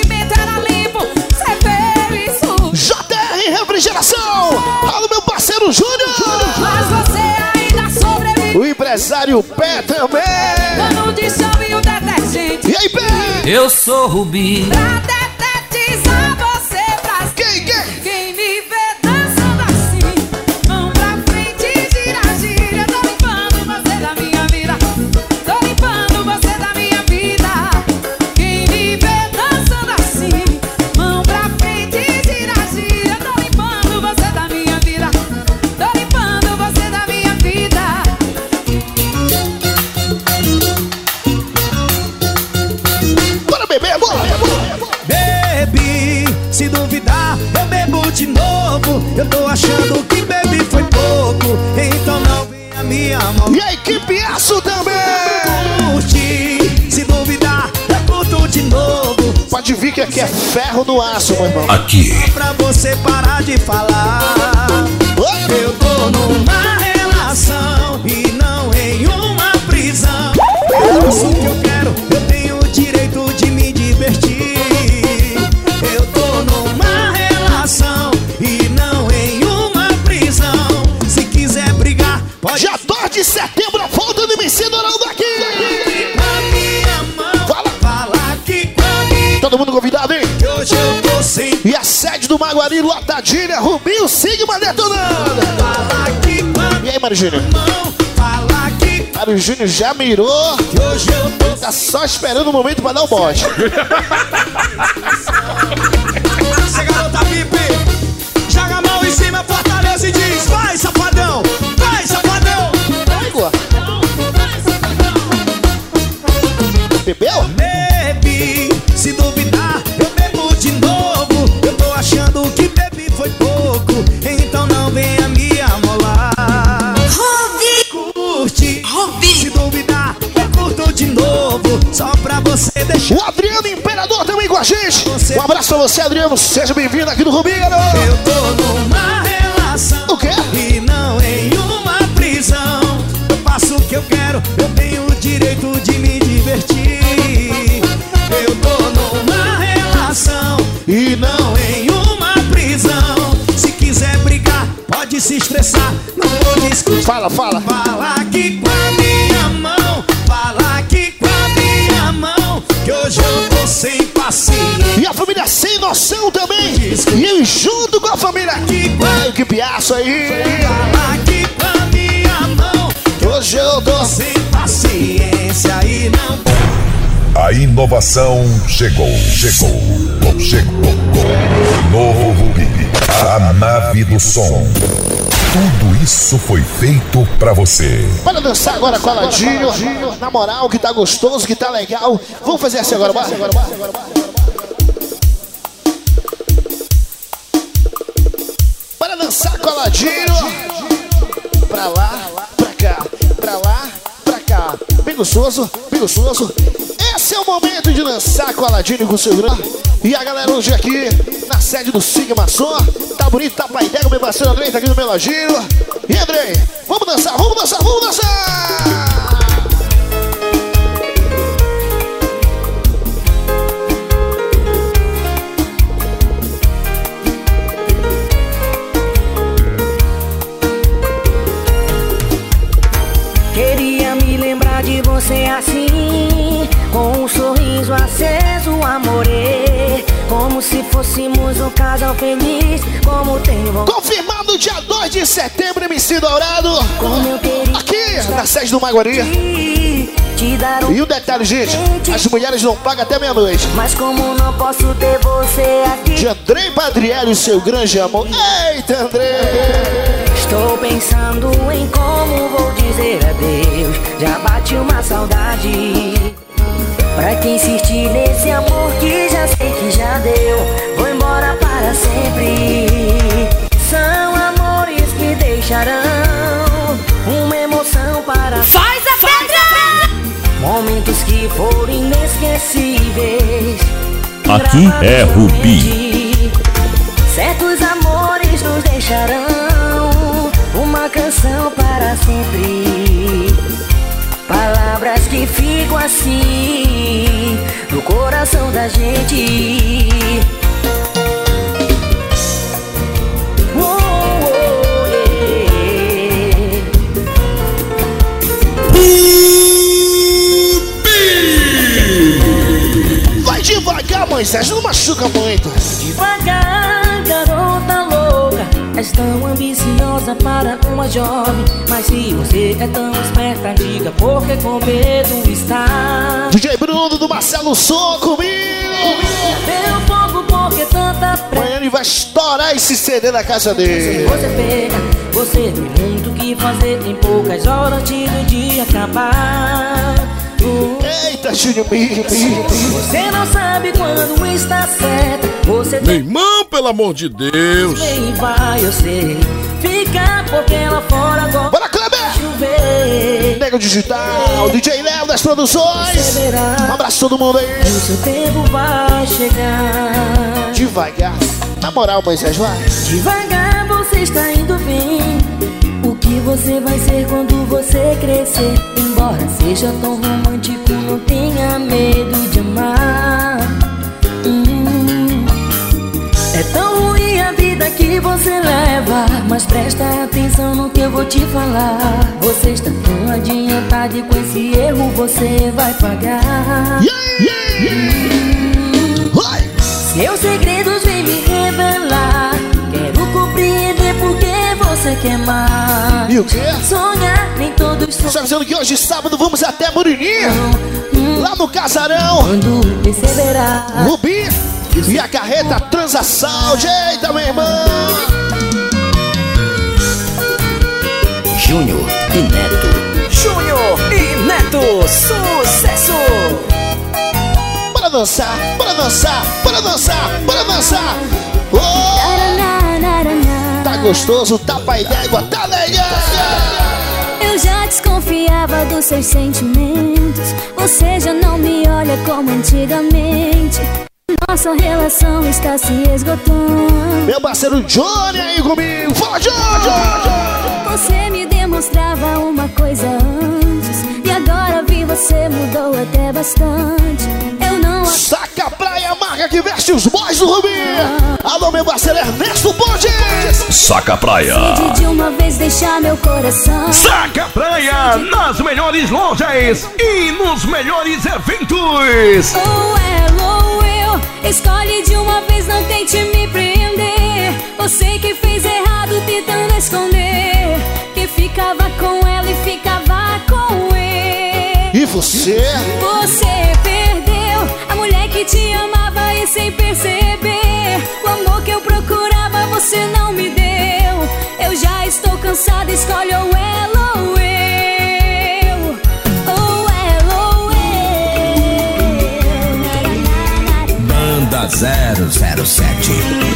B: empresário Pé também.
H: Dono de chão e o detergente.
B: E aí, Pé?
V: Eu sou Rubi.
H: Pra detetizar você pra
B: quem, quem?
H: Quem me vê dançando assim, mão pra frente, gira, gira. Tô limpando você da minha vida. Tô limpando você da minha vida. Quem me vê dançando assim, mão pra frente, gira, gira. Tô limpando você da minha vida. Tô limpando você da minha vida.
B: Bora beber, bora, bora.
I: Bebi, se duvidar, eu bebo de novo. Eu tô achando que bebi foi pouco, então não venha me amar.
B: E a equipe Aço também.
I: Curti, se duvidar, eu curto de novo.
B: Pode vir que aqui é ferro no aço, meu irmão.
C: Aqui.
I: Pra você parar de falar. Eu tô numa relação e não em uma prisão. É isso que eu quero, eu tenho o direito de me divertir. Eu tô numa relação e não em uma prisão. Se quiser brigar, pode.
B: Já dois de setembro, a volta do M C Dourado aqui.
I: Na minha mão,
B: Fala.
I: fala aqui comigo.
B: Todo mundo convidado, hein?
I: Que hoje eu tô sem.
B: E a sede do Maguari, lotadinha, Rubinho, Sigma detonando.
I: Fala aqui comigo.
B: E aí, Mário Júnior?
I: Fala aqui.
B: Mário Júnior já mirou.
I: Que hoje eu tô
B: Tá só esperando o momento pra dar o bote.
I: Essa garota pipe, joga a mão em cima, fortaleza e diz: vai, safadão, vai, safadão.
B: Água. Bebeu?
I: Bebi, se duvidar, eu bebo de novo. Eu tô achando que bebi foi pouco, então não venha me amolar. Curte, se duvidar, eu curto de novo, só pra você deixar.
B: O Adriano Imperador também com a gente. Um abraço pra você, Adriano. Seja bem-vindo aqui no Rubinho, garoto.
I: Eu tô numa relação.
B: O quê?
I: E não em uma prisão. Eu faço o que eu quero, eu tenho o direito de me divertir. Eu tô numa relação e não em uma prisão. Se quiser brigar, pode se estressar, não vou discutir.
B: Fala, fala.
I: Fala aqui com a minha mão, fala aqui com a minha mão, que hoje eu tô sem paciência.
B: E a família Sem Noção também. E eu junto com a família aqui. A equipe Aço aí.
I: Fala aqui com a minha mão,
B: que hoje eu tô
I: sem paciência e não.
A: A inovação chegou, chegou, chegou. Novo Rubi, a nave do som. Tudo isso foi feito pra você.
B: Bora dançar agora coladinho. Na moral, que tá gostoso, que tá legal. Vamos fazer assim agora, bora. Bora dançar coladinho. Pra lá, pra cá, pra lá, pra cá. Bem gostoso, bem gostoso. Esse é o momento de dançar coladinho com o seu grupo. E a galera hoje aqui na sede do Sigma Som. Tá bonito, tá pai dega, meu parceiro Andrei tá aqui no meu lojinho. E Andrei, vamos dançar, vamos dançar, vamos dançar!
F: Queria me lembrar de você assim, com um sorriso aceso, amorê. Como se fôssemos um casal feliz, como tenho vontade.
B: Confirmado dia dois de setembro, M C Dourado.
F: Como eu queria
B: aqui na sede do Maguari.
F: Te dar um
B: e o detalhe, gente, as mulheres não pagam até meia-noite.
F: Mas como não posso ter você aqui.
B: De Andrei Padrielli, seu grande amor. Eita, Andrei!
F: Estou pensando em como vou dizer adeus. Já bate uma saudade. Pra quem insistir nesse amor que já sei que já deu, vou embora para sempre. São amores que deixarão uma emoção para
H: Faz a pedra!
F: Momentos que foram inesquecíveis.
C: Aqui é Rubi.
F: Certos amores nos deixarão uma canção para sempre. Palavras que ficam assim no coração da gente. Oh, oh, yeah.
B: Moisés, não machuca muito.
G: Devagar, garota louca, és tão ambiciosa para uma jovem. Mas se você é tão esperta, diga por que com medo está.
B: D J Bruno do Marcelo Som comigo.
G: Deu fogo porque tanta pressa.
B: Amanhã ele vai estourar esse C D na casa dele.
G: Se você pega, você tem muito o que fazer. Tem poucas horas antes do dia acabar. uh.
B: Eita, Júnior,
G: você não sabe quando está certa. Você
M: meu irmão, pelo amor de Deus.
G: Nem vai, eu sei. Fica porque lá fora agora.
B: Bora, Kleber! Nego Digital, D J Léo das Produções. Um abraço a todo mundo aí.
G: O seu tempo vai chegar.
B: Devagar. Na moral, Moisés, vai.
G: Devagar você está indo bem. O que você vai ser quando você crescer? Embora seja tão romântico, não tenha medo de amar. hum. É tão ruim a vida que você leva, mas presta atenção no que eu vou te falar. Você está tão adiantado e com esse erro você vai pagar.
B: yeah, yeah.
G: hum. Seus segredos vêm me revelar. Quero compreender porque você quer mais.
B: E o quê?
G: Sonhar, nem todos sonham.
B: Está dizendo que hoje sábado vamos até Murininha, hum. lá no Casarão.
G: Quando perceberá
B: Rubi e a carreta Transação. Eita, meu irmão.
W: Júnior e Neto.
B: Júnior e Neto, sucesso. Bora dançar, bora dançar, bora dançar, bora dançar. Oh! Tá gostoso, tá pai d'égua, tá legal.
L: Eu já desconfiava dos seus sentimentos. Você já não me olha como antigamente. Nossa relação está se esgotando.
B: Meu parceiro Johnny aí comigo. Fala, Johnny!
L: Você me demonstrava uma coisa antes, e agora vi você mudou até bastante. Eu não...
B: Saca Praia, marca que veste os boys do Rubi. Alô, meu parceiro Ernesto Pontes.
A: Saca Praia.
L: Decidi de uma vez deixar meu coração.
P: Saca Praia, nas melhores lojas e nos melhores eventos.
L: Ou ela ou eu, escolhe de uma vez, não tente me prender. Você que fez errado tentando esconder, que ficava com ela e ficava com ele.
B: E você?
L: Você perdeu a mulher que te amava e sem perceber, o amor que eu procurava você não me deu. Eu já estou cansada, escolhe ou ela ou eu. Ou ela ou eu.
W: Banda zero zero sete.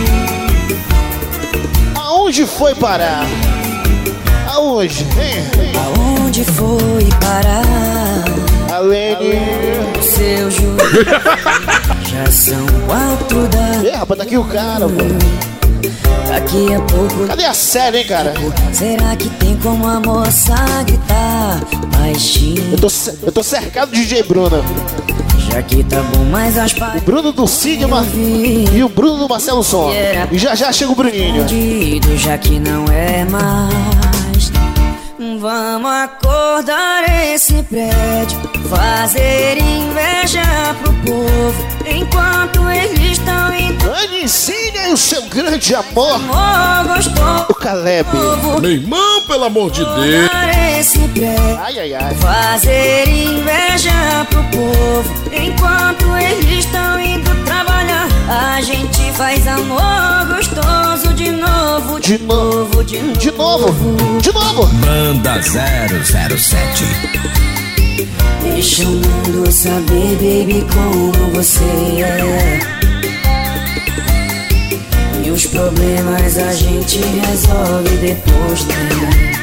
B: Aonde foi parar? Aonde? Hein?
G: Aonde foi parar?
B: Alene,
G: seu juro. Já são quatro da...
B: É, rapaz, tá aqui o cara, mano.
G: Daqui a pouco...
B: Cadê a série, hein, cara?
G: Será que tem como a moça gritar baixinho?
B: Eu tô, eu tô cercado de D J Bruno.
G: Já que tá bom, mas as
B: o Bruno do Sigma e o Bruno do Marcelo Som. Yeah. E já já chega o Bruninho.
G: Já que não é mais, vamos acordar esse prédio, fazer inveja pro povo, enquanto eles estão indo.
B: Anicinha e o seu grande amor,
G: amor gostoso,
B: o Caleb.
M: Meu irmão, pelo amor de Deus.
G: Esse prédio,
B: ai, ai, ai.
G: Fazer inveja pro povo, enquanto eles estão indo trabalhar. A gente faz amor gostoso de novo,
B: de, de novo, de, de novo, de novo.
W: Banda zero zero sete.
G: Deixa o mundo saber, baby, como você é. E os problemas a gente resolve depois, né?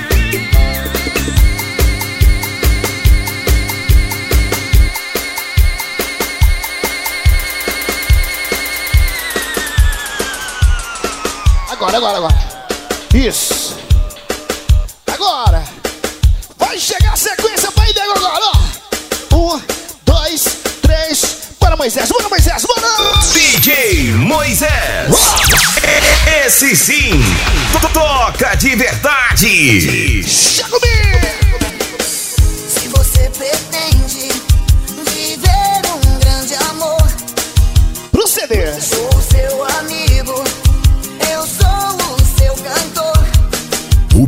B: Agora, agora, agora. Isso. Agora. Vai chegar a sequência pra ir agora, ó. Um, dois, três. Bora, Moisés, bora, Moisés, bora.
P: D J Moisés. Oh. Esse sim. Toca de verdade.
B: Chega comigo.
F: Se você pretende viver um grande amor,
B: pro C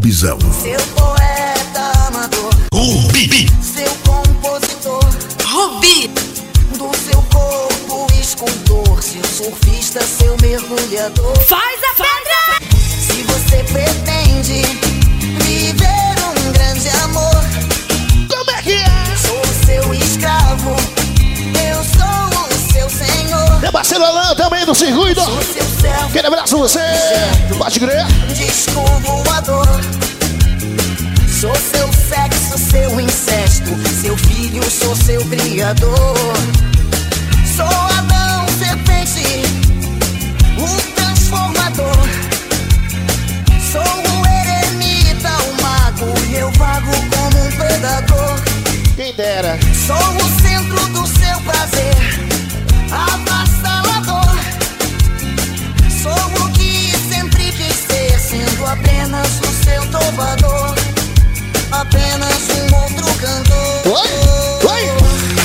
A: Rubizão.
F: Seu poeta amador,
A: Rubi.
F: seu compositor,
J: Rubi.
F: do seu corpo escultor, seu surfista, seu mergulhador.
J: Faz a pedra!
F: Se você pretende viver um grande amor,
B: Como é que é?
F: sou seu escravo, eu sou o seu senhor.
B: Meu parceiro Alan também do circuito.
F: Sou seu servo,
B: Aquele abraço você. Pode crer.
F: disco voador. Sou seu sexo, seu incesto, seu filho, sou seu criador. Sou Adão, serpente, o transformador. Sou o eremita, o mago, eu vago como um predador.
B: Quem dera.
F: Sou o centro do seu prazer, avassalador. Sou o que sempre quis ser, sendo apenas o seu trovador, apenas um outro cantor.
B: Oi, oi.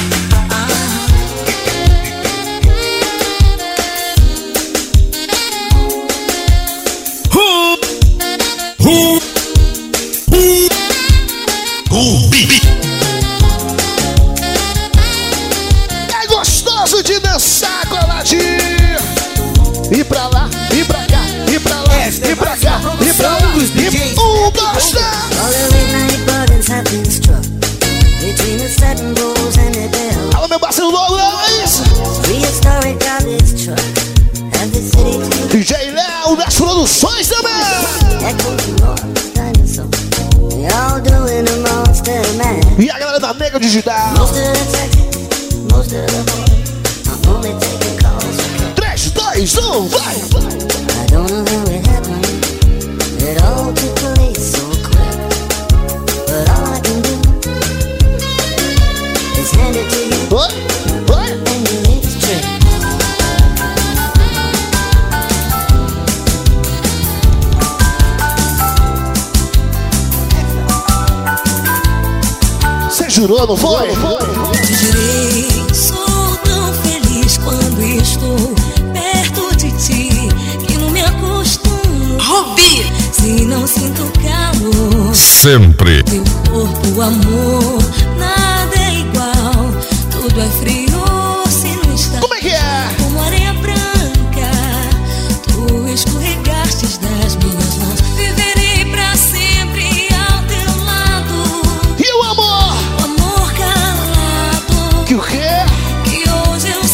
B: É gostoso de dançar, coladinho. E pra lá, e pra cá, e pra lá, e pra cá, e pra lá. E um, dois, três.
F: All the midnight buttons have been struck between the satin rolls and the bell.
B: Alô, meu parceiro Lourdes.
F: Prehistoric garbage truck and the city
B: D J Léo das produções também.
F: echoes enormous dinosaurs. They all doing a monster man.
B: E a galera da Mega Digital.
F: Most of the texts, most of the boys, I'm only taking calls.
B: três, dois, um, vai.
F: I don't know how it happened. It all took place so quick. But all I can do is hand it to you.
B: Oi, oi.
F: And you leave it straight.
B: Você jurou, não foi?
G: Te direi, sou tão feliz quando estou perto de ti, que não me acostumo.
J: Rubi.
G: Se não sinto calor,
A: Sempre.
G: teu corpo, amor, nada é igual. Tudo é frio se não está.
B: Como é que é?
G: Como areia branca, tu escorregastes das minhas mãos. Viverei pra sempre ao teu lado.
B: E o amor?
G: O amor calado
B: Que o quê?
G: que hoje eu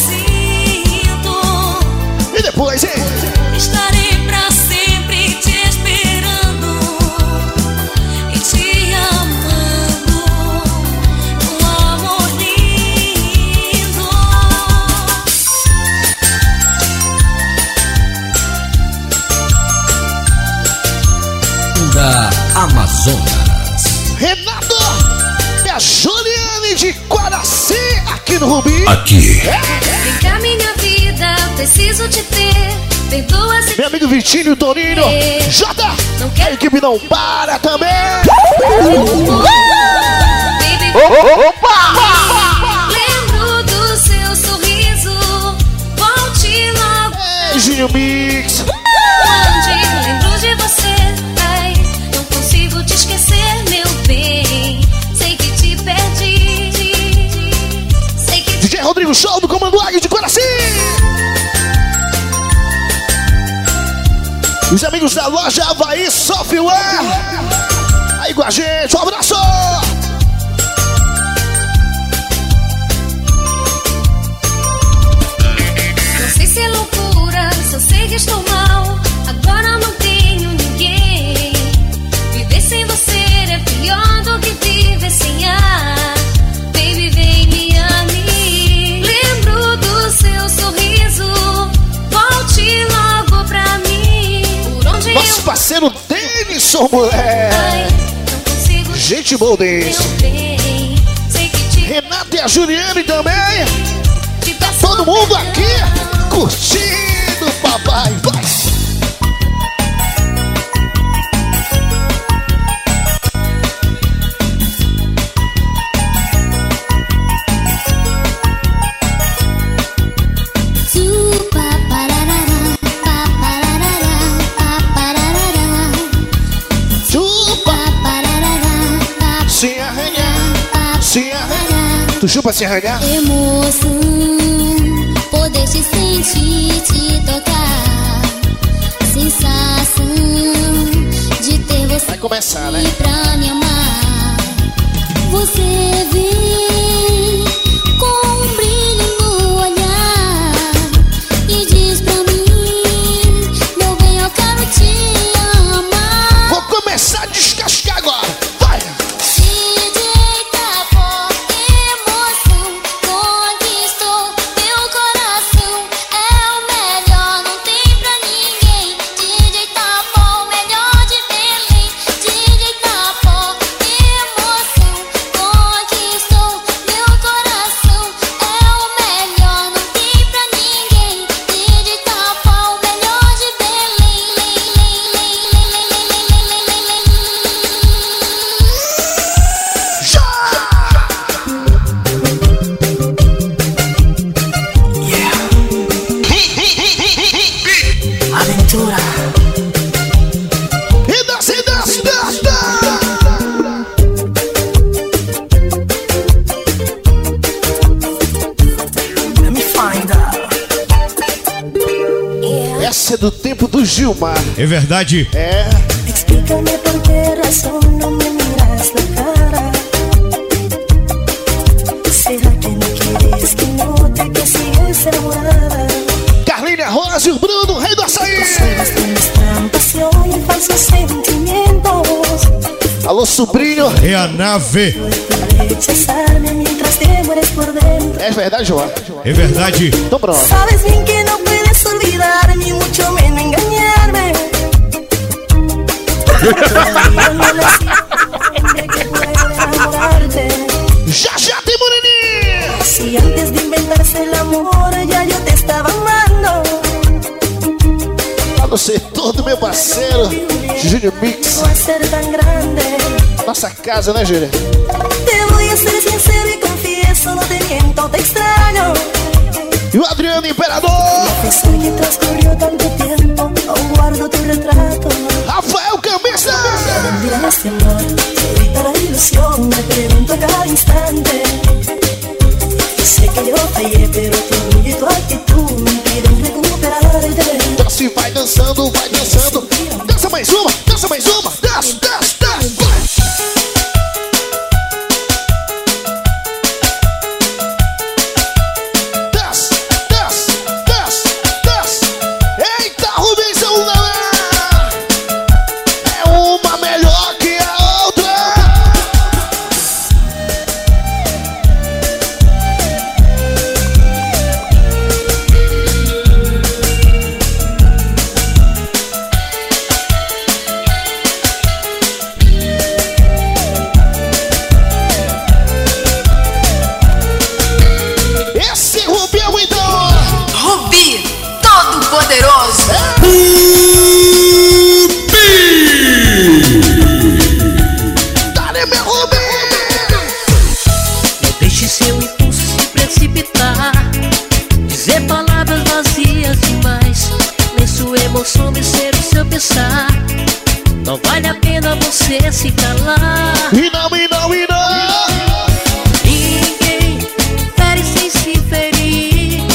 G: sinto.
B: E depois, hein?
G: Estarei pra sempre te esperando e te amando. Um amor lindo.
W: Da Amazonas.
B: Renato e a Juliane de Guaraci, aqui no Rubi.
W: Aqui.
L: Vem cá, minha vida, preciso te ter. Perdoa se
B: Meu amigo Vitinho, Toninho, Jota,
L: não
B: a
L: quero.
B: equipe não para também.
L: Baby,
B: Opa!
L: lembro do seu sorriso. Volte logo.
B: Beijinho Mix.
L: Onde lembro de você. Ai, não consigo te esquecer, meu bem. Sei que te perdi. Sei que
B: D J Rodrigo Show do Comando Águia de Guaraci. Os amigos da loja Havaí Software aí com a gente, um abraço!
L: não sei se é loucura, só sei que estou mal. Agora não tenho ninguém. Viver sem você é pior do que viver sem ar. Baby, vem me amigo. Lembro do seu sorriso. Volte logo pra mim. Por onde
B: Nosso
L: eu
B: parceiro Denison, mulher.
L: não consigo
B: Gente boa, Denison.
L: meu bem. Sei que te
B: Renato e a Juliane também.
L: te peço
B: Todo mundo aqui
L: perdão.
B: curtindo, papai. Vai! Tu chupa se arranhar?
L: Emoção, poder te sentir, te tocar. Sensação de ter você.
B: Vai começar, né?
L: Pra me amar. Você vem com um brilho no olhar e diz pra mim, meu bem, eu quero te amar.
B: Vou começar a descascar agora. Vai! Do tempo do Gilmar.
I: É verdade?
B: É.
O: Explícame por qué razón no me miras la cara. Será que no quieres que note que sigues enamorada?
B: Carlinha Rosa e o Bruno, rei do açaí. Alô, sobrinho.
I: É a nave.
B: É verdade, João?
I: É verdade.
B: Então pronto.
O: Sabes bien que no puedes olvidarme, mucho menos engañarme.
B: Já, já tem moreninha.
O: Si antes de inventarse el amor ya yo te estaba amando.
B: Alô, setor do meu parceiro Júnior Mix. Nossa casa, né, Júnior?
O: Te voy a ser sincero y confieso, no te miento, te extraño.
B: E o Adriano Imperador.
O: A pesar que transcurrió tanto tiempo, aún guardo tu retrato.
B: Rafael Camisa.
O: Mira este amor, se evita la ilusión, me pregunto a cada instante. Yo sé que yo fallé, pero tu orgullo y tu actitud me impiden recuperarte.
B: Então se vai dançando, vai dançando. Dança mais uma, dança mais uma. Dança, dança, dança, vai.
N: Não vale a pena você se calar.
B: E não, e não, e não.
N: Ninguém fere sem se ferir.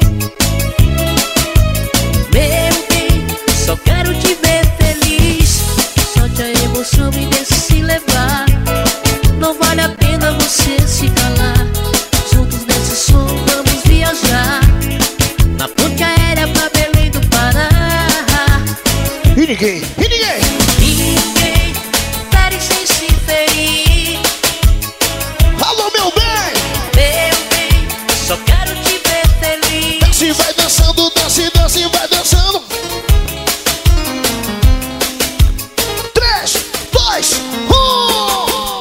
N: Meu bem, só quero te ver feliz. Solte a emoção e deixe se levar. Não vale a pena você se calar. Juntos nesse som vamos viajar. Na ponte aérea pra Belém do Pará.
B: E ninguém, e ninguém.
N: Ninguém fere sem se ferir.
B: Alô, meu bem.
N: Meu bem, só quero te ver feliz.
B: Desce, vai dançando, desce, desce, vai dançando. Três, dois, um.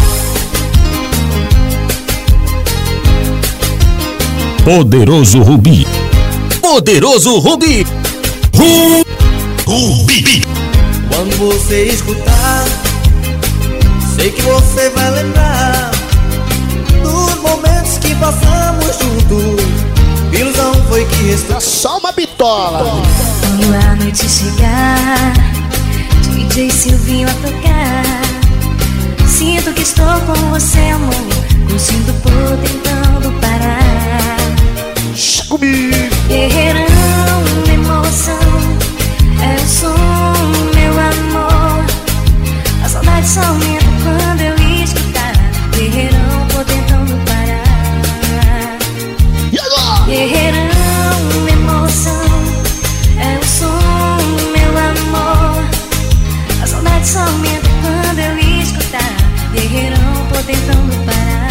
W: Poderoso Rubi. Poderoso Rubi. Rubi. Rubi.
R: Quando você escutar, sei que você vai lembrar dos momentos que passamos juntos. Ilusão foi que restou.
B: Só uma bitola.
L: Quando a noite chegar, D J Silvinho a tocar, sinto que estou com você, amor. Não sinto por tentando parar.
B: Comigo.
L: Guerreirão, emoção, é o som, meu amor. A saudade só aumenta quando eu escutar. Guerreirão, tô tentando parar.
B: E agora?
L: Guerreirão, emoção, é o som, meu amor. A saudade só aumenta quando eu escutar. Guerreirão, tô tentando parar.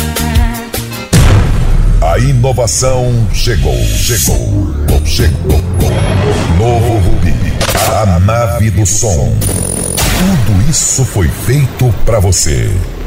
A: A inovação chegou, chegou, chegou. Novo Rubi, a nave do som. Tudo isso foi feito pra você.